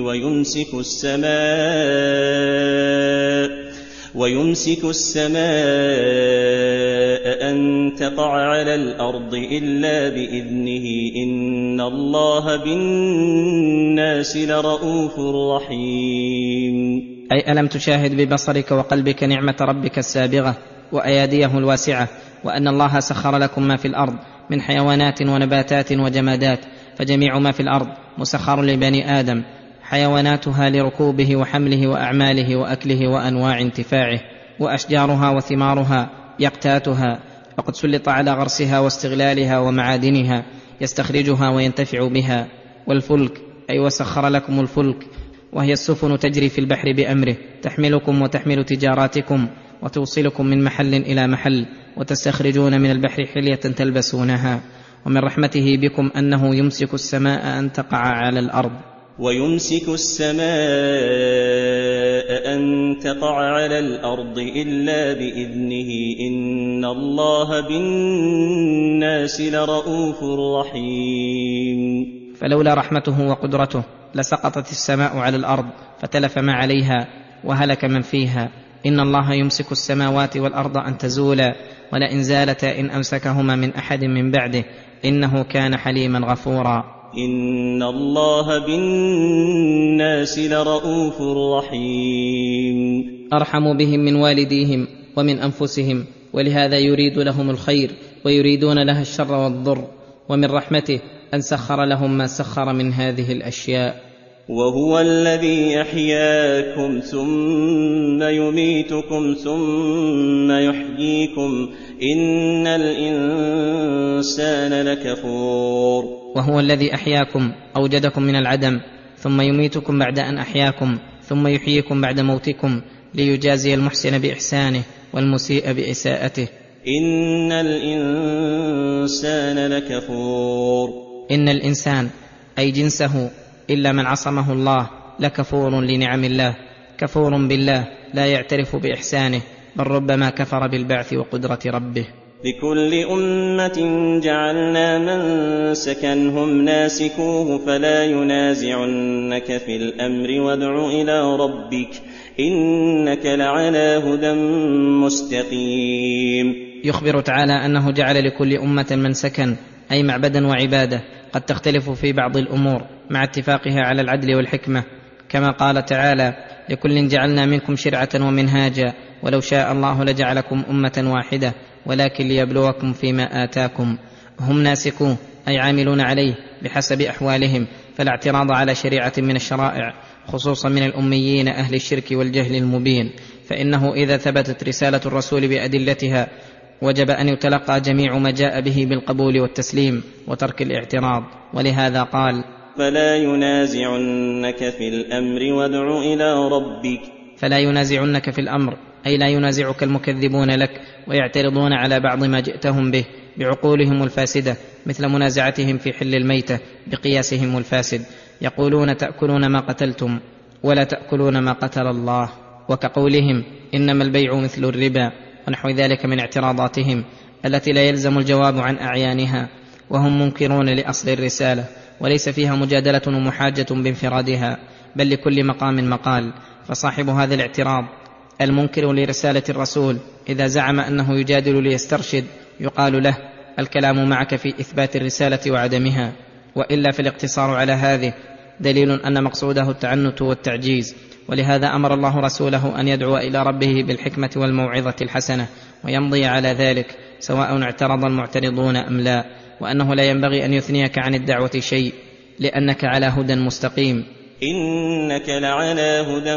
ويمسك السماء أن تقع على الأرض إلا بإذنه إن الله بالناس لرؤوف رحيم. أي ألم تشاهد ببصرك وقلبك نعمة ربك السابغة وأياديه الواسعة، وأن الله سخر لكم ما في الأرض من حيوانات ونباتات وجمادات، فجميع ما في الأرض مسخر لبني آدم، حيواناتها لركوبه وحمله وأعماله وأكله وأنواع انتفاعه، وأشجارها وثمارها يقتاتها، وقد سلط على غرسها واستغلالها ومعادنها يستخرجها وينتفع بها. والفلك أي وسخر لكم الفلك، وهي السفن تجري في البحر بأمره، تحملكم وتحمل تجاراتكم وتوصلكم من محل إلى محل، وتستخرجون من البحر حلية تلبسونها. ومن رحمته بكم أنه يمسك السماء أن تقع على الأرض، ويمسك السماء أن تقع على الأرض إلا بإذنه إن الله بالناس لرؤوف رحيم. فلولا رحمته وقدرته لسقطت السماء على الأرض فتلف ما عليها وهلك من فيها. إن الله يمسك السماوات والأرض أن تزولا، ولئن زالتا إن أمسكهما من أحد من بعده إنه كان حليما غفورا. إن الله بالناس لرؤوف رحيم. أرحم بهم من والديهم ومن أنفسهم، ولهذا يريد لهم الخير ويريدون لها الشر والضر. ومن رحمته أن سخر لهم ما سخر من هذه الأشياء. وهو الذي يحياكم ثم يميتكم ثم يحييكم إن الإنسان لكفور. وهو الذي أحياكم أوجدكم من العدم ثم يميتكم بعد أن أحياكم ثم يحييكم بعد موتكم ليجازي المحسن بإحسانه والمسيء بإساءته. إن الإنسان لكفور. إن الإنسان أي جنسه إلا من عصمه الله لكفور لنعم الله، كفور بالله لا يعترف بإحسانه، بل ربما كفر بالبعث وقدرة ربه. لكل أمة جعلنا منسكا هم ناسكوه فلا ينازعنك في الأمر وادع إلى ربك إنك لعلى هدى مستقيم. يخبر تعالى أنه جعل لكل أمة منسكا أي معبدا وعبادة قد تختلف في بعض الأمور مع اتفاقها على العدل والحكمة، كما قال تعالى: لكل جعلنا منكم شرعة ومنهاجا ولو شاء الله لجعلكم أمة واحدة ولكن ليبلوكم فيما آتاكم. هم ناسكوه أي عاملون عليه بحسب أحوالهم، فلا اعتراض على شريعة من الشرائع، خصوصا من الأميين أهل الشرك والجهل المبين، فإنه إذا ثبتت رسالة الرسول بأدلتها وجب أن يتلقى جميع ما جاء به بالقبول والتسليم وترك الاعتراض. ولهذا قال: فلا ينازعنك في الأمر وادع إلى ربك. فلا ينازعنك في الأمر أي لا ينازعك المكذبون لك ويعترضون على بعض ما جئتهم به بعقولهم الفاسدة، مثل منازعتهم في حل الميتة بقياسهم الفاسد، يقولون تأكلون ما قتلتم ولا تأكلون ما قتل الله، وكقولهم إنما البيع مثل الربا، ونحو ذلك من اعتراضاتهم التي لا يلزم الجواب عن أعيانها، وهم منكرون لأصل الرسالة، وليس فيها مجادلة ومحاجة بانفرادها، بل لكل مقام مقال. فصاحب هذا الاعتراض المنكر لرسالة الرسول إذا زعم أنه يجادل ليسترشد يقال له: الكلام معك في إثبات الرسالة وعدمها، وإلا فالاقتصار على هذه دليل أن مقصوده التعنت والتعجيز. ولهذا أمر الله رسوله أن يدعو إلى ربه بالحكمة والموعظة الحسنة ويمضي على ذلك سواء اعترض المعترضون أم لا، وأنه لا ينبغي أن يثنيك عن الدعوة شيء لأنك على هدى مستقيم. إنك لعلى هدى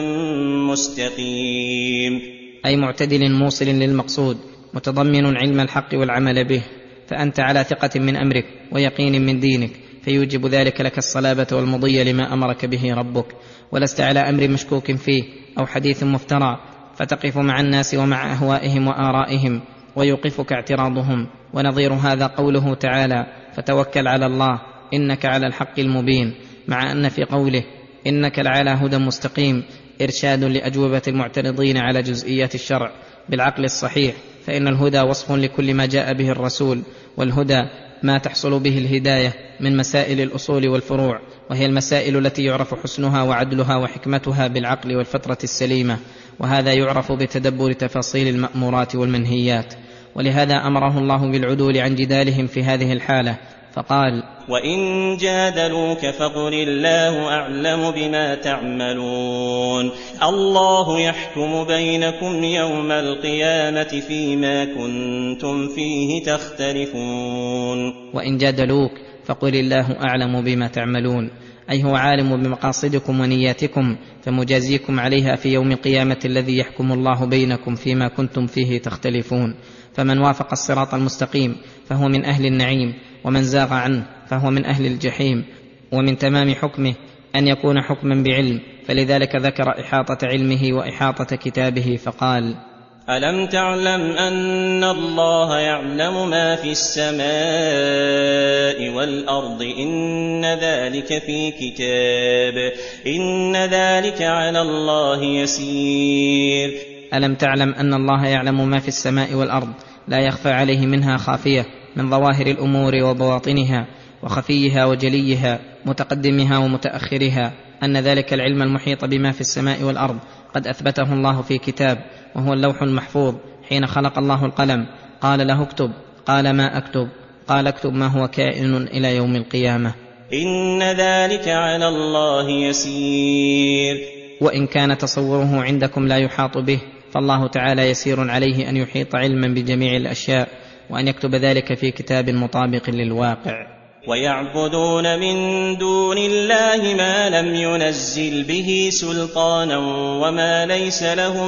مستقيم أي معتدل موصل للمقصود متضمن علم الحق والعمل به، فأنت على ثقة من أمرك ويقين من دينك، فيوجب ذلك لك الصلابة والمضي لما أمرك به ربك، ولست على أمر مشكوك فيه أو حديث مفترى فتقف مع الناس ومع أهوائهم وآرائهم ويوقفك اعتراضهم. ونظير هذا قوله تعالى: فتوكل على الله إنك على الحق المبين، مع أن في قوله إنك لعلى هدى مستقيم إرشاد لأجوبة المعترضين على جزئيات الشرع بالعقل الصحيح، فإن الهدى وصف لكل ما جاء به الرسول، والهدى ما تحصل به الهداية من مسائل الأصول والفروع، وهي المسائل التي يعرف حسنها وعدلها وحكمتها بالعقل والفطرة السليمة، وهذا يعرف بتدبر تفاصيل المأمورات والمنهيات. ولهذا أمره الله بالعدول عن جدالهم في هذه الحالة، فقال: وإن جادلوك فقل الله أعلم بما تعملون الله يحكم بينكم يوم القيامة فيما كنتم فيه تختلفون. وإن جادلوك فقل الله أعلم بما تعملون، أي هو عالم بمقاصدكم ونياتكم فمجازيكم عليها في يوم القيامة الذي يحكم الله بينكم فيما كنتم فيه تختلفون. فمن وافق الصراط المستقيم فهو من أهل النعيم، ومن زاغ عنه فهو من أهل الجحيم. ومن تمام حكمه أن يكون حكما بعلم، فلذلك ذكر إحاطة علمه وإحاطة كتابه فقال: ألم تعلم أن الله يعلم ما في السماء والأرض إن ذلك في كتاب إن ذلك على الله يسير. ألم تعلم أن الله يعلم ما في السماء والأرض لا يخفى عليه منها خافية من ظواهر الأمور وبواطنها وخفيها وجليها متقدمها ومتأخرها، أن ذلك العلم المحيط بما في السماء والأرض قد أثبته الله في كتاب وهو اللوح المحفوظ. حين خلق الله القلم قال له اكتب، قال ما أكتب؟ قال اكتب ما هو كائن إلى يوم القيامة. إن ذلك على الله يسير. وإن كان تصوره عندكم لا يحاط به، فالله تعالى يسير عليه أن يحيط علما بجميع الأشياء وأن يكتب ذلك في كتاب مطابق للواقع. ويعبدون من دون الله ما لم ينزل به سلطانا وما ليس لهم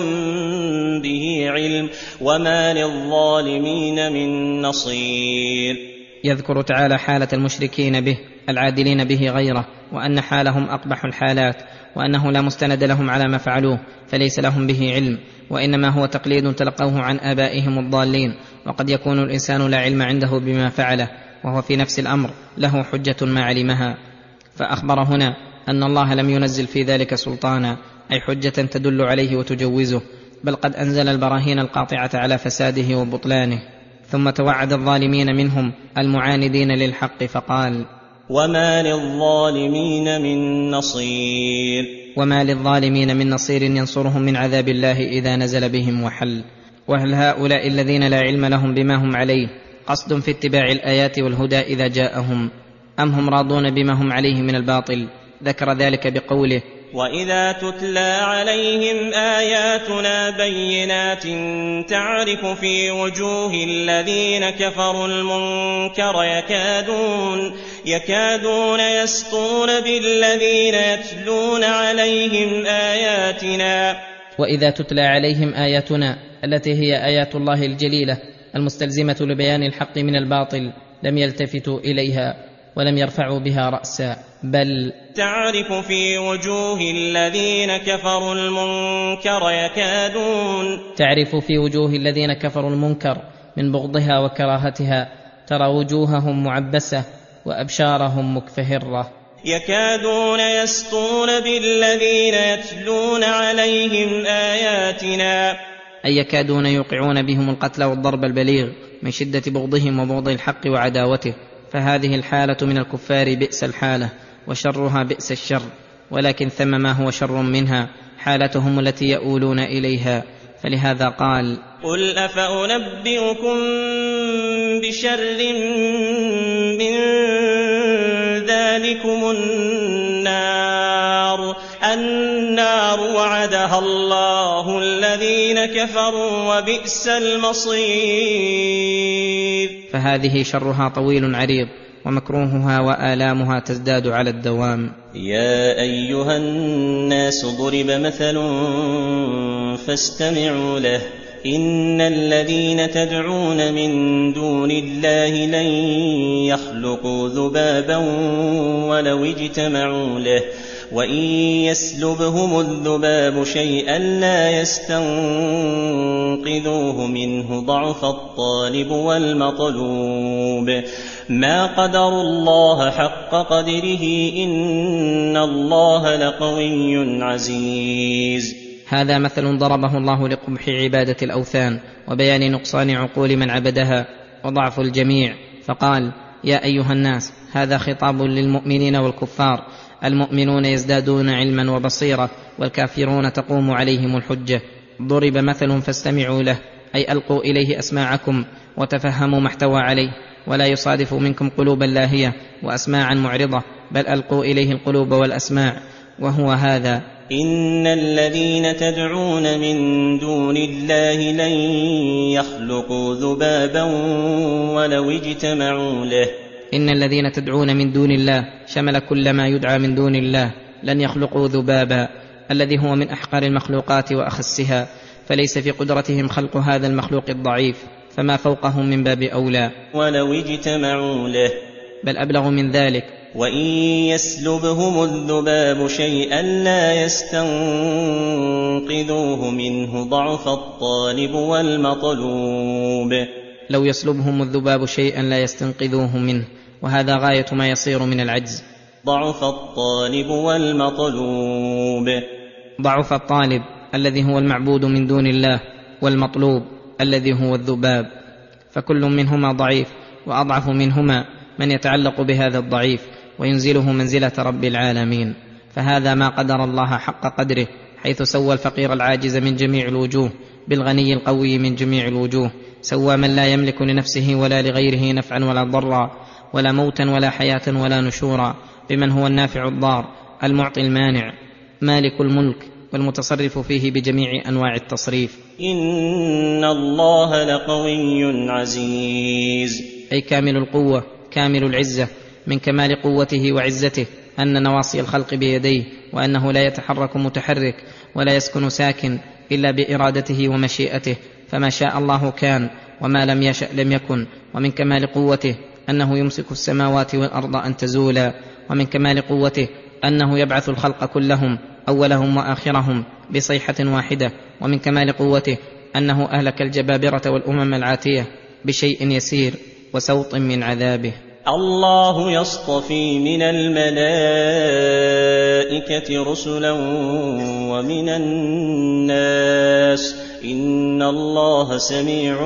به علم وما للظالمين من نصير. يذكر تعالى حالة المشركين به العادلين به غيره، وأن حالهم أقبح الحالات، وأنه لا مستند لهم على ما فعلوه فليس لهم به علم، وإنما هو تقليد تلقوه عن آبائهم الضالين. وقد يكون الإنسان لا علم عنده بما فعله وهو في نفس الأمر له حجة ما علمها، فأخبر هنا أن الله لم ينزل في ذلك سلطانا، أي حجة تدل عليه وتجوزه، بل قد أنزل البراهين القاطعة على فساده وبطلانه. ثم توعد الظالمين منهم المعاندين للحق فقال: وما للظالمين من نصير. وما للظالمين من نصير ينصرهم من عذاب الله إذا نزل بهم وحل. وهل هؤلاء الذين لا علم لهم بما هم عليه قصد في اتباع الآيات والهدى إذا جاءهم، أم هم راضون بما هم عليه من الباطل؟ ذكر ذلك بقوله: وإذا تتلى عليهم آياتنا بينات تعرف في وجوه الذين كفروا المنكر يكادون يسطون بالذين يتلون عليهم آياتنا. وإذا تتلى عليهم آياتنا التي هي آيات الله الجليلة المستلزمة لبيان الحق من الباطل لم يلتفتوا إليها ولم يرفعوا بها رأسا، بل تعرف في وجوه الذين كفروا المنكر من بغضها وكراهتها، ترى وجوههم معبسة وأبشارهم مكفهرة. يكادون يسطون بالذين يتلون عليهم آياتنا، أي يكادون يوقعون بهم القتل والضرب البليغ من شدة بغضهم وبغض الحق وعداوته. فهذه الحالة من الكفار بئس الحالة وشرها بئس الشر، ولكن ثم ما هو شر منها حالتهم التي يؤولون إليها. فلهذا قال: قل أفأنبئكم بشر من ذلكم النار وعدها الله الذين كفروا وبئس المصير. فهذه شرها طويل عريض ومكروهها وآلامها تزداد على الدوام. يا أيها الناس ضرب مثل فاستمعوا له إن الذين تدعون من دون الله لن يخلقوا ذبابا ولو اجتمعوا له وإن يسلبهم الذباب شيئا لا يستنقذوه منه ضعف الطالب والمطلوب ما قدروا الله حق قدره إن الله لقوي عزيز. هذا مثل ضربه الله لقبح عبادة الأوثان وبيان نقصان عقول من عبدها وضعف الجميع، فقال: يا أيها الناس. هذا خطاب للمؤمنين والكفار. المؤمنون يزدادون علما وبصيرة، والكافرون تقوم عليهم الحجة. ضرب مثل فاستمعوا له، أي ألقوا إليه أسماعكم وتفهموا ما احتوى عليه، ولا يصادف منكم قلوبا لاهية وأسماعا معرضة، بل ألقوا إليه القلوب والأسماع، وهو هذا: إن الذين تدعون من دون الله لن يخلقوا ذبابا ولو اجتمعوا له. إن الذين تدعون من دون الله شمل كل ما يدعى من دون الله، لن يخلقوا ذبابا الذي هو من أحقر المخلوقات وأخسها، فليس في قدرتهم خلق هذا المخلوق الضعيف، فما فوقهم من باب أولى. ولو اجتمعوا له، بل أبلغ من ذلك، وإن يسلبهم الذباب شيئا لا يستنقذوه منه ضعف الطالب والمطلوب. لو يسلبهم الذباب شيئا لا يستنقذوه منه، وهذا غاية ما يصير من العجز. ضعف الطالب والمطلوب. ضعف الطالب الذي هو المعبود من دون الله، والمطلوب الذي هو الذباب، فكل منهما ضعيف، وأضعف منهما من يتعلق بهذا الضعيف وينزله منزلة رب العالمين. فهذا ما قدر الله حق قدره، حيث سوى الفقير العاجز من جميع الوجوه بالغني القوي من جميع الوجوه، سوى من لا يملك لنفسه ولا لغيره نفعا ولا ضرا، ولا موتا ولا حياة ولا نشورا، بمن هو النافع الضار المعطي المانع مالك الملك والمتصرف فيه بجميع أنواع التصريف. إن الله لقوي عزيز، أي كامل القوة كامل العزة. من كمال قوته وعزته أن نواصي الخلق بيديه، وأنه لا يتحرك متحرك ولا يسكن ساكن إلا بإرادته ومشيئته، فما شاء الله كان وما لم يشأ لم يكن. ومن كمال قوته أنه يمسك السماوات والأرض أن تزولا. ومن كمال قوته أنه يبعث الخلق كلهم أولهم وآخرهم بصيحة واحدة. ومن كمال قوته أنه أهلك الجبابرة والأمم العاتية بشيء يسير وسوط من عذابه. الله يصطفي من الملائكة رسلا ومن الناس، إن الله سميع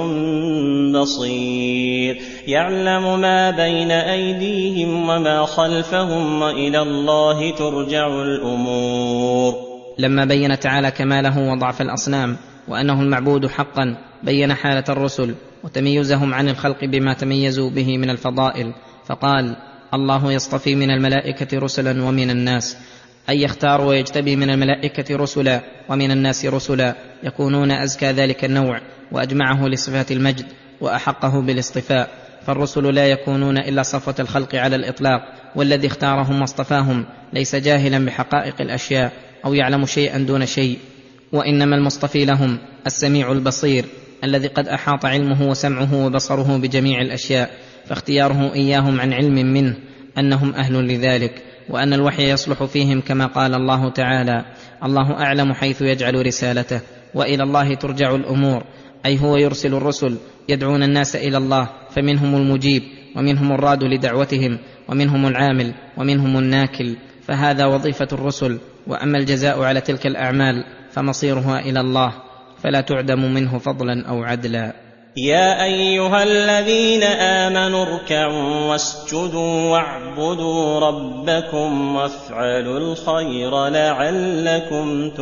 بصير، يعلم ما بين أيديهم وما خلفهم وإلى الله ترجع الأمور. لما بين تعالى كماله وضعف الأصنام وأنه المعبود حقا، بين حالة الرسل وتميزهم عن الخلق بما تميزوا به من الفضائل، فقال: الله يصطفي من الملائكة رسلا ومن الناس، أي يختار ويجتبي من الملائكة رسلا ومن الناس رسلا، يكونون أزكى ذلك النوع وأجمعه لصفات المجد وأحقه بالاصطفاء. فالرسل لا يكونون إلا صفوة الخلق على الإطلاق، والذي اختارهم واصطفاهم ليس جاهلا بحقائق الأشياء أو يعلم شيئا دون شيء، وإنما المصطفي لهم السميع البصير الذي قد أحاط علمه وسمعه وبصره بجميع الأشياء، فاختياره إياهم عن علم منه أنهم أهل لذلك، وأن الوحي يصلح فيهم كما قال الله تعالى: الله أعلم حيث يجعل رسالته وإلى الله ترجع الأمور. أي هو يرسل الرسل يدعون الناس إلى الله، فمنهم المجيب ومنهم الراد لدعوتهم ومنهم العامل ومنهم الناكل، فهذا وظيفة الرسل. وأما الجزاء على تلك الأعمال فمصيرها إلى الله، فلا تعدم منه فضلا أو عدلا. يا أيها الذين آمنوا اركعوا واسجدوا واعبدوا ربكم وافعلوا الخير لعلكم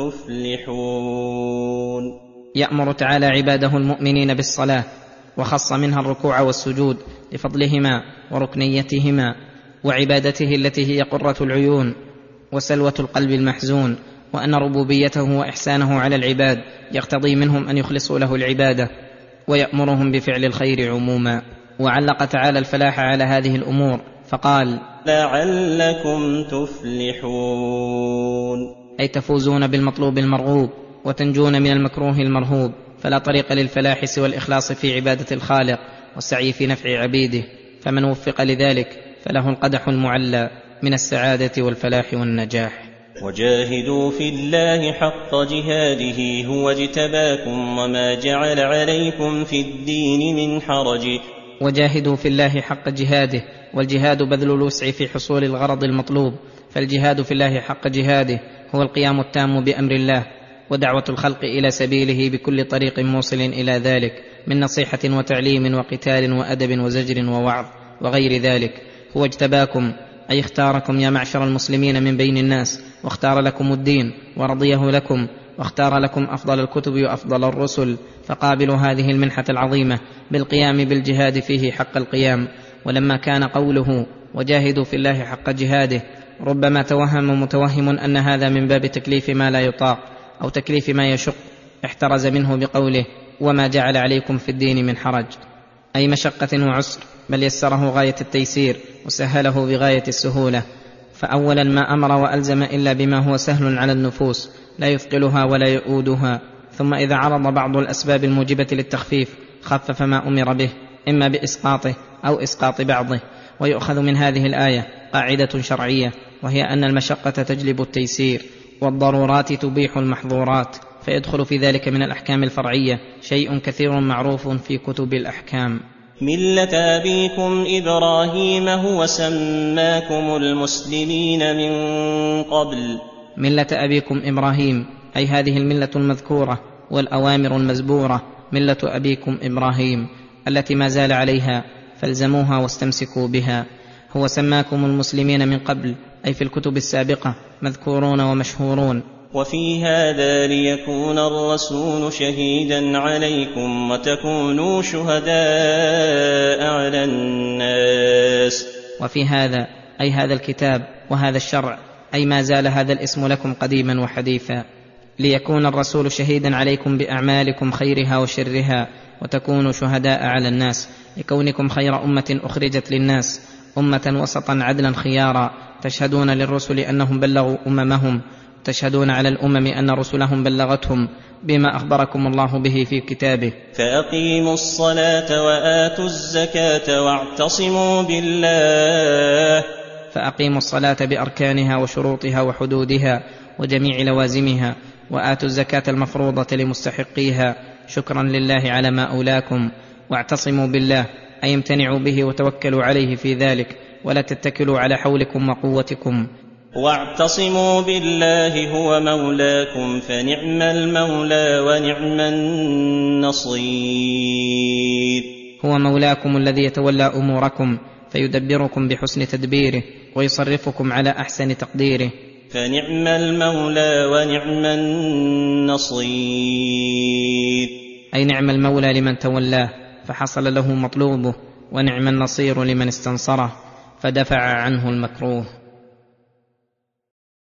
تفلحون. يأمر تعالى عباده المؤمنين بالصلاة، وخص منها الركوع والسجود لفضلهما وركنيتهما، وعبادته التي هي قرة العيون وسلوة القلب المحزون، وأن ربوبيته وإحسانه على العباد يقتضي منهم أن يخلصوا له العبادة، ويأمرهم بفعل الخير عموما. وعلق تعالى الفلاح على هذه الأمور فقال: لعلكم تفلحون، أي تفوزون بالمطلوب المرغوب وتنجون من المكروه المرهوب. فلا طريق للفلاح سوى الإخلاص في عبادة الخالق والسعي في نفع عبيده، فمن وفق لذلك فله القدح المعلى من السعادة والفلاح والنجاح. وجاهدوا في الله حق جهاده هو اجتباكم وما جعل عليكم في الدين من حرج. وجاهدوا في الله حق جهاده، والجهاد بذل الوسع في حصول الغرض المطلوب، فالجهاد في الله حق جهاده هو القيام التام بأمر الله ودعوة الخلق إلى سبيله بكل طريق موصل إلى ذلك من نصيحة وتعليم وقتال وأدب وزجر ووعظ وغير ذلك. هو اجتباكم أي اختاركم يا معشر المسلمين من بين الناس، واختار لكم الدين ورضيه لكم، واختار لكم أفضل الكتب وأفضل الرسل، فقابلوا هذه المنحة العظيمة بالقيام بالجهاد فيه حق القيام. ولما كان قوله وجاهدوا في الله حق جهاده ربما توهم متوهم أن هذا من باب تكليف ما لا يطاق أو تكليف ما يشق، احترز منه بقوله وما جعل عليكم في الدين من حرج، أي مشقة وعسر، بل يسره غاية التيسير وسهله بغاية السهولة. فأولا ما أمر وألزم إلا بما هو سهل على النفوس لا يثقلها ولا يؤودها، ثم إذا عرض بعض الأسباب الموجبة للتخفيف خفف ما أمر به إما بإسقاطه أو إسقاط بعضه. ويؤخذ من هذه الآية قاعدة شرعية، وهي أن المشقة تجلب التيسير، والضرورات تبيح المحظورات، فيدخل في ذلك من الأحكام الفرعية شيء كثير معروف في كتب الأحكام. ملة أبيكم إبراهيم هو سماكم المسلمين من قبل. ملة أبيكم إبراهيم أي هذه الملة المذكورة والأوامر المزبورة، ملة أبيكم إبراهيم التي ما زال عليها، فالزموها واستمسكوا بها. هو سماكم المسلمين من قبل أي في الكتب السابقة مذكورون ومشهورون. وفي هذا ليكون الرسول شهيدا عليكم وتكونوا شهداء على الناس. وفي هذا أي هذا الكتاب وهذا الشرع، أي ما زال هذا الاسم لكم قديما وحديثا، ليكون الرسول شهيدا عليكم بأعمالكم خيرها وشرها، وتكونوا شهداء على الناس، لكونكم خير أمة أخرجت للناس، أمة وسطا عدلا خيارا، تشهدون للرسل أنهم بلغوا أممهم، تشهدون على الأمم أن رسلهم بلغتهم بما أخبركم الله به في كتابه. فأقيموا الصلاة وآتوا الزكاة واعتصموا بالله. فأقيموا الصلاة بأركانها وشروطها وحدودها وجميع لوازمها، وآتوا الزكاة المفروضة لمستحقيها شكرا لله على ما أولاكم، واعتصموا بالله أي امتنعوا به وتوكلوا عليه في ذلك، ولا تتكلوا على حولكم وقوتكم. واعتصموا بالله هو مولاكم فنعم المولى ونعم النصير. هو مولاكم الذي يتولى أموركم فيدبركم بحسن تدبيره ويصرفكم على أحسن تقديره. فنعم المولى ونعم النصير أي نعم المولى لمن تولاه فحصل له مطلوبه، ونعم النصير لمن استنصره فدفع عنه المكروه.